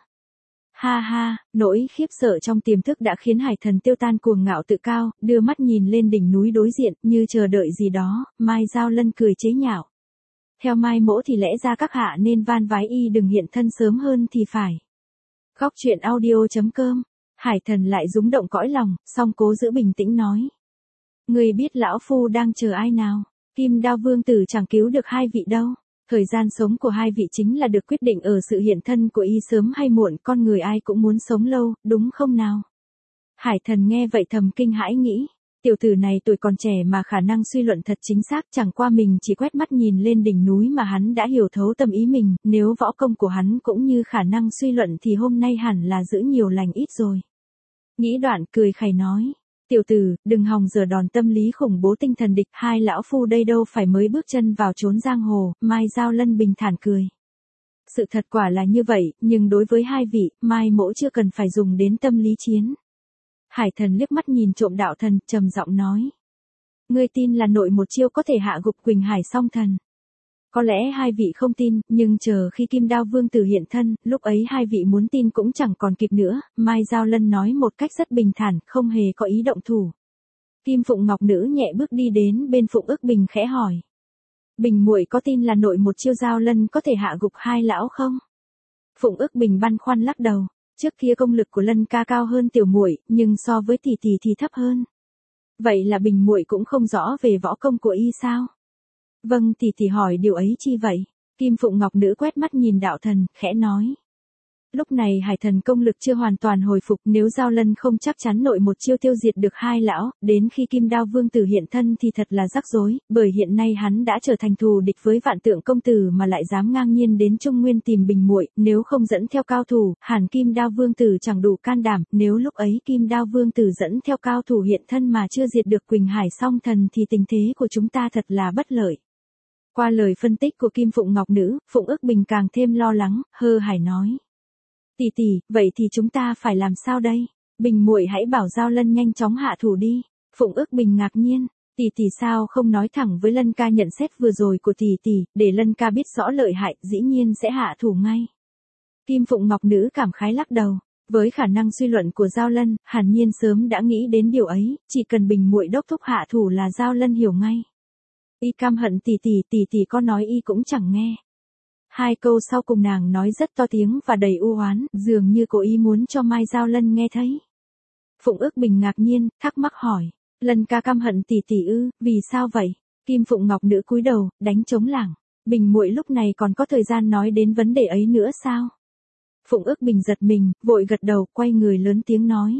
Ha ha, nỗi khiếp sợ trong tiềm thức đã khiến Hải Thần tiêu tan cuồng ngạo tự cao, đưa mắt nhìn lên đỉnh núi đối diện, như chờ đợi gì đó. Mai Giao Lân cười chế nhạo. Theo Mai Mỗ thì lẽ ra các hạ nên van vái y đừng hiện thân sớm hơn thì phải. Góc truyện audio.com. Hải Thần lại rúng động cõi lòng, song cố giữ bình tĩnh nói. Người biết lão phu đang chờ ai nào? Kim Đao Vương tử chẳng cứu được hai vị đâu. Thời gian sống của hai vị chính là được quyết định ở sự hiện thân của y sớm hay muộn, con người ai cũng muốn sống lâu, đúng không nào? Hải Thần nghe vậy thầm kinh hãi nghĩ, tiểu tử này tuổi còn trẻ mà khả năng suy luận thật chính xác, chẳng qua mình chỉ quét mắt nhìn lên đỉnh núi mà hắn đã hiểu thấu tâm ý mình, nếu võ công của hắn cũng như khả năng suy luận thì hôm nay hẳn là giữ nhiều lành ít rồi. Nghĩ đoạn cười khẩy nói. Tiểu tử, đừng hòng giờ đòn tâm lý khủng bố tinh thần địch, hai lão phu đây đâu phải mới bước chân vào chốn giang hồ. Mai Giao Lân bình thản cười. Sự thật quả là như vậy, nhưng đối với hai vị, Mai Mỗ chưa cần phải dùng đến tâm lý chiến. Hải thần liếc mắt nhìn trộm đạo thần, trầm giọng nói. Ngươi tin là nội một chiêu có thể hạ gục Quỳnh Hải song thần. Có lẽ hai vị không tin, nhưng chờ khi Kim Đao Vương Tử hiện thân, lúc ấy hai vị muốn tin cũng chẳng còn kịp nữa. Mai Giao Lân nói một cách rất bình thản, không hề có ý động thủ. Kim Phụng Ngọc Nữ nhẹ bước đi đến bên Phụng Ước Bình khẽ hỏi. Bình muội có tin là nội một chiêu Giao Lân có thể hạ gục hai lão không? Phụng Ước Bình băn khoăn lắc đầu. Trước kia công lực của Lân ca cao hơn tiểu muội, nhưng so với tỷ tỷ thì thấp hơn. Vậy là Bình muội cũng không rõ về võ công của y sao? Vâng, tỷ tỷ hỏi điều ấy chi vậy? Kim Phụng Ngọc Nữ quét mắt nhìn đạo thần, khẽ nói. Lúc này Hải thần công lực chưa hoàn toàn hồi phục, nếu Giao Lân không chắc chắn nội một chiêu tiêu diệt được hai lão, đến khi Kim Đao Vương Tử hiện thân thì thật là rắc rối, bởi hiện nay hắn đã trở thành thù địch với Vạn Tượng công tử mà lại dám ngang nhiên đến Trung Nguyên tìm Bình muội, nếu không dẫn theo cao thủ, hẳn Kim Đao Vương Tử chẳng đủ can đảm, nếu lúc ấy Kim Đao Vương Tử dẫn theo cao thủ hiện thân mà chưa diệt được Quỳnh Hải song thần thì tình thế của chúng ta thật là bất lợi. Qua lời phân tích của Kim Phụng Ngọc Nữ, Phụng Ước Bình càng thêm lo lắng, hơ hải nói. Tỷ tỷ, vậy thì chúng ta phải làm sao đây? Bình muội hãy bảo Giao Lân nhanh chóng hạ thủ đi. Phụng Ước Bình ngạc nhiên, tỷ tỷ sao không nói thẳng với Lân ca nhận xét vừa rồi của tỷ tỷ, để Lân ca biết rõ lợi hại, dĩ nhiên sẽ hạ thủ ngay. Kim Phụng Ngọc Nữ cảm khái lắc đầu, với khả năng suy luận của Giao Lân, hẳn nhiên sớm đã nghĩ đến điều ấy, chỉ cần Bình muội đốc thúc hạ thủ là Giao Lân hiểu ngay. Y căm hận tỷ tỷ có nói y cũng chẳng nghe. Hai câu sau cùng nàng nói rất to tiếng và đầy u oán, dường như cố ý muốn cho Mai Giao Lân nghe thấy. Phụng Ước Bình ngạc nhiên, thắc mắc hỏi, Lân ca căm hận tỷ tỷ ư, vì sao vậy? Kim Phụng Ngọc Nữ cúi đầu, đánh trống lảng. Bình muội lúc này còn có thời gian nói đến vấn đề ấy nữa sao? Phụng Ước Bình giật mình, vội gật đầu, quay người lớn tiếng nói.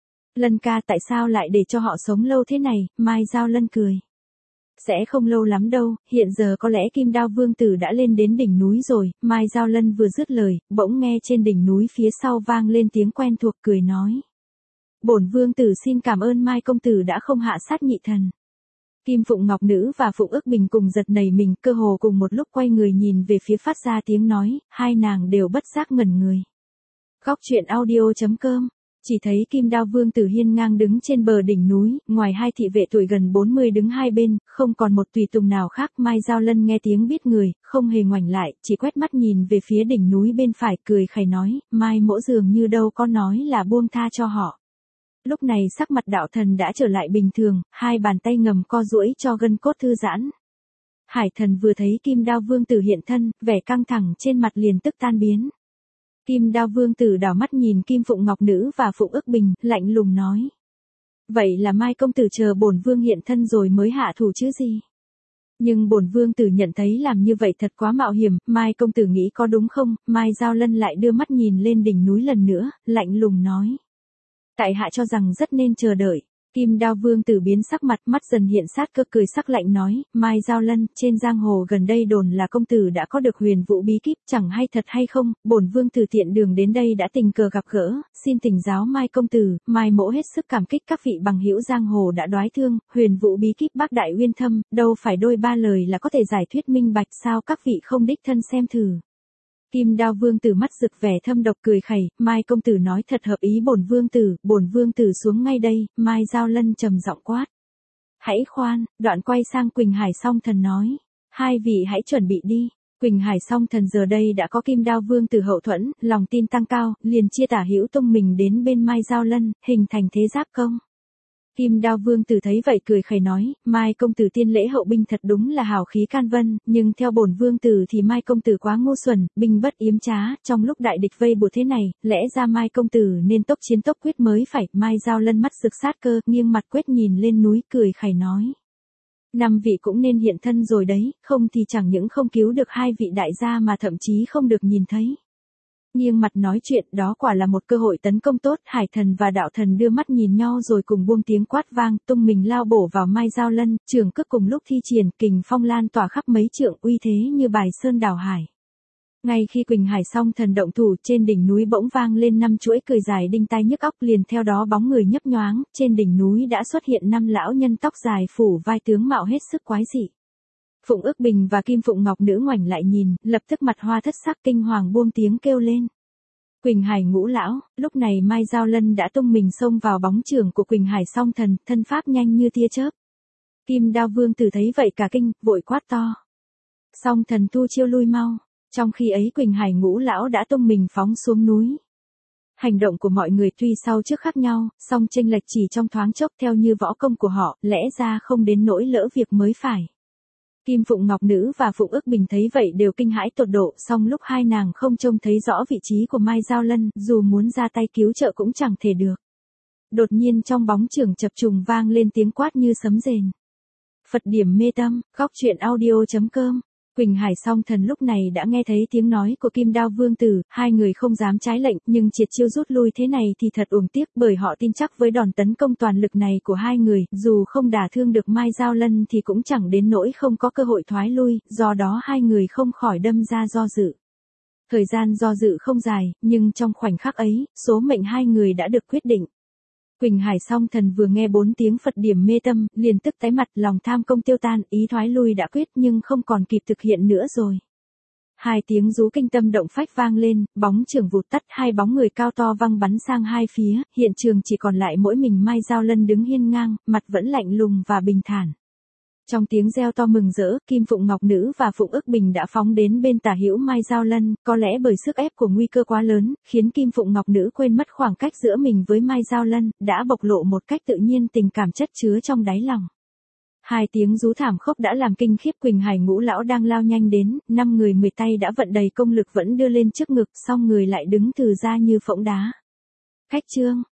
Lân ca tại sao lại để cho họ sống lâu thế này? Mai Giao Lân cười. Sẽ không lâu lắm đâu, hiện giờ có lẽ Kim Đao Vương Tử đã lên đến đỉnh núi rồi. Mai Giao Lân vừa dứt lời, bỗng nghe trên đỉnh núi phía sau vang lên tiếng quen thuộc, cười nói. Bổn Vương Tử xin cảm ơn Mai Công Tử đã không hạ sát nhị thần. Kim Phụng Ngọc Nữ và Phụng Ước Bình cùng giật nảy mình, cơ hồ cùng một lúc quay người nhìn về phía phát ra tiếng nói, hai nàng đều bất giác ngẩn người. Góc truyện audio.com. Chỉ thấy Kim Đao Vương Tử hiên ngang đứng trên bờ đỉnh núi, ngoài hai thị vệ tuổi gần 40 đứng hai bên, không còn một tùy tùng nào khác. Mai Giao Lân nghe tiếng biết người, không hề ngoảnh lại, chỉ quét mắt nhìn về phía đỉnh núi bên phải, cười khẩy nói, Mai mỗ dường như đâu có nói là buông tha cho họ. Lúc này sắc mặt đạo thần đã trở lại bình thường, hai bàn tay ngầm co duỗi cho gân cốt thư giãn. Hải thần vừa thấy Kim Đao Vương Tử hiện thân, vẻ căng thẳng trên mặt liền tức tan biến. Kim Đao Vương Tử đảo mắt nhìn Kim Phụng Ngọc Nữ và Phụng Ước Bình, lạnh lùng nói. Vậy là Mai Công Tử chờ bổn Vương hiện thân rồi mới hạ thủ chứ gì? Nhưng bổn Vương Tử nhận thấy làm như vậy thật quá mạo hiểm, Mai Công Tử nghĩ có đúng không? Mai Giao Lân lại đưa mắt nhìn lên đỉnh núi lần nữa, lạnh lùng nói. Tại hạ cho rằng rất nên chờ đợi. Kim Đao Vương Tử biến sắc mặt, mắt dần hiện sát cơ, cười sắc lạnh nói, Mai Giao Lân, trên giang hồ gần đây đồn là công tử đã có được huyền vũ bí kíp, chẳng hay thật hay không, bổn Vương Tử tiện đường đến đây đã tình cờ gặp gỡ, xin thỉnh giáo Mai công tử. Mai mỗ hết sức cảm kích các vị bằng hữu giang hồ đã đoái thương, huyền vũ bí kíp bác đại uyên thâm, đâu phải đôi ba lời là có thể giải thuyết minh bạch, sao các vị không đích thân xem thử. Kim Đao Vương Tử mắt rực vẻ thâm độc, cười khẩy, Mai công tử nói thật hợp ý bổn Vương Tử xuống ngay đây. Mai Giao Lân trầm giọng quát. Hãy khoan, đoạn quay sang Quỳnh Hải song thần nói, hai vị hãy chuẩn bị đi. Quỳnh Hải song thần giờ đây đã có Kim Đao Vương Tử hậu thuẫn, lòng tin tăng cao, liền chia tả hữu tung mình đến bên Mai Giao Lân, hình thành thế giáp công. Kim Đao Vương Tử thấy vậy cười khẩy nói, Mai công tử tiên lễ hậu binh thật đúng là hào khí can vân, nhưng theo bổn Vương Tử thì Mai công tử quá ngu xuẩn, binh bất yếm trá, trong lúc đại địch vây bùa thế này, lẽ ra Mai công tử nên tốc chiến tốc quyết mới phải. Mai Giao Lân mắt rực sát cơ, nghiêng mặt quét nhìn lên núi, cười khẩy nói. Năm vị cũng nên hiện thân rồi đấy, không thì chẳng những không cứu được hai vị đại gia mà thậm chí không được nhìn thấy. Nghiêng mặt nói chuyện, đó quả là một cơ hội tấn công tốt. Hải thần và đạo thần đưa mắt nhìn nhau rồi cùng buông tiếng quát vang, tung mình lao bổ vào Mai Giao Lân, trường cước cùng lúc thi triển, kình phong lan tỏa khắp mấy trượng, uy thế như bài sơn đảo hải. Ngay khi Quỳnh Hải song thần động thủ, trên đỉnh núi bỗng vang lên năm chuỗi cười dài đinh tai nhức óc, liền theo đó bóng người nhấp nhoáng, trên đỉnh núi đã xuất hiện năm lão nhân tóc dài phủ vai, tướng mạo hết sức quái dị. Phụng Ước Bình và Kim Phụng Ngọc Nữ ngoảnh lại nhìn, lập tức mặt hoa thất sắc kinh hoàng buông tiếng kêu lên. Quỳnh Hải Ngũ lão, lúc này Mai Giao Lân đã tung mình xông vào bóng chưởng của Quỳnh Hải Song Thần, thân pháp nhanh như tia chớp. Kim Đao Vương Tử thấy vậy cả kinh, vội quát to. Song Thần thu chiêu lui mau. Trong khi ấy Quỳnh Hải Ngũ lão đã tung mình phóng xuống núi. Hành động của mọi người tuy sau trước khác nhau, song chênh lệch chỉ trong thoáng chốc theo như võ công của họ, lẽ ra không đến nỗi lỡ việc mới phải. Kim Phụng Ngọc Nữ và Phụng Ước Bình thấy vậy đều kinh hãi tột độ, song lúc hai nàng không trông thấy rõ vị trí của Mai Giao Lân, dù muốn ra tay cứu trợ cũng chẳng thể được. Đột nhiên trong bóng chưởng chập trùng vang lên tiếng quát như sấm rền. Phật điểm mê tâm, góc truyện audio.com. Quỳnh Hải Song Thần lúc này đã nghe thấy tiếng nói của Kim Đao Vương Tử, hai người không dám trái lệnh, nhưng triệt chiêu rút lui thế này thì thật uổng tiếc, bởi họ tin chắc với đòn tấn công toàn lực này của hai người, dù không đả thương được Mai Giao Lân thì cũng chẳng đến nỗi không có cơ hội thoái lui, do đó hai người không khỏi đâm ra do dự. Thời gian do dự không dài, nhưng trong khoảnh khắc ấy, số mệnh hai người đã được quyết định. Quỳnh Hải Song Thần vừa nghe 4 tiếng Phật điểm mê tâm, liền tức tái mặt, lòng tham công tiêu tan, ý thoái lui đã quyết nhưng không còn kịp thực hiện nữa rồi. Hai tiếng rú kinh tâm động phách vang lên, bóng chưởng vụt tắt, hai bóng người cao to văng bắn sang hai phía, hiện trường chỉ còn lại mỗi mình Mai Giao Lân đứng hiên ngang, mặt vẫn lạnh lùng và bình thản. Trong tiếng reo to mừng rỡ, Kim Phụng Ngọc Nữ và Phụng Ước Bình đã phóng đến bên tả hữu Mai Giao Lân, có lẽ bởi sức ép của nguy cơ quá lớn, khiến Kim Phụng Ngọc Nữ quên mất khoảng cách giữa mình với Mai Giao Lân, đã bộc lộ một cách tự nhiên tình cảm chất chứa trong đáy lòng. Hai tiếng rú thảm khốc đã làm kinh khiếp Quỳnh Hải Ngũ lão đang lao nhanh đến, 5 người 10 tay đã vận đầy công lực vẫn đưa lên trước ngực, song người lại đứng từ ra như phỗng đá. Khách trương,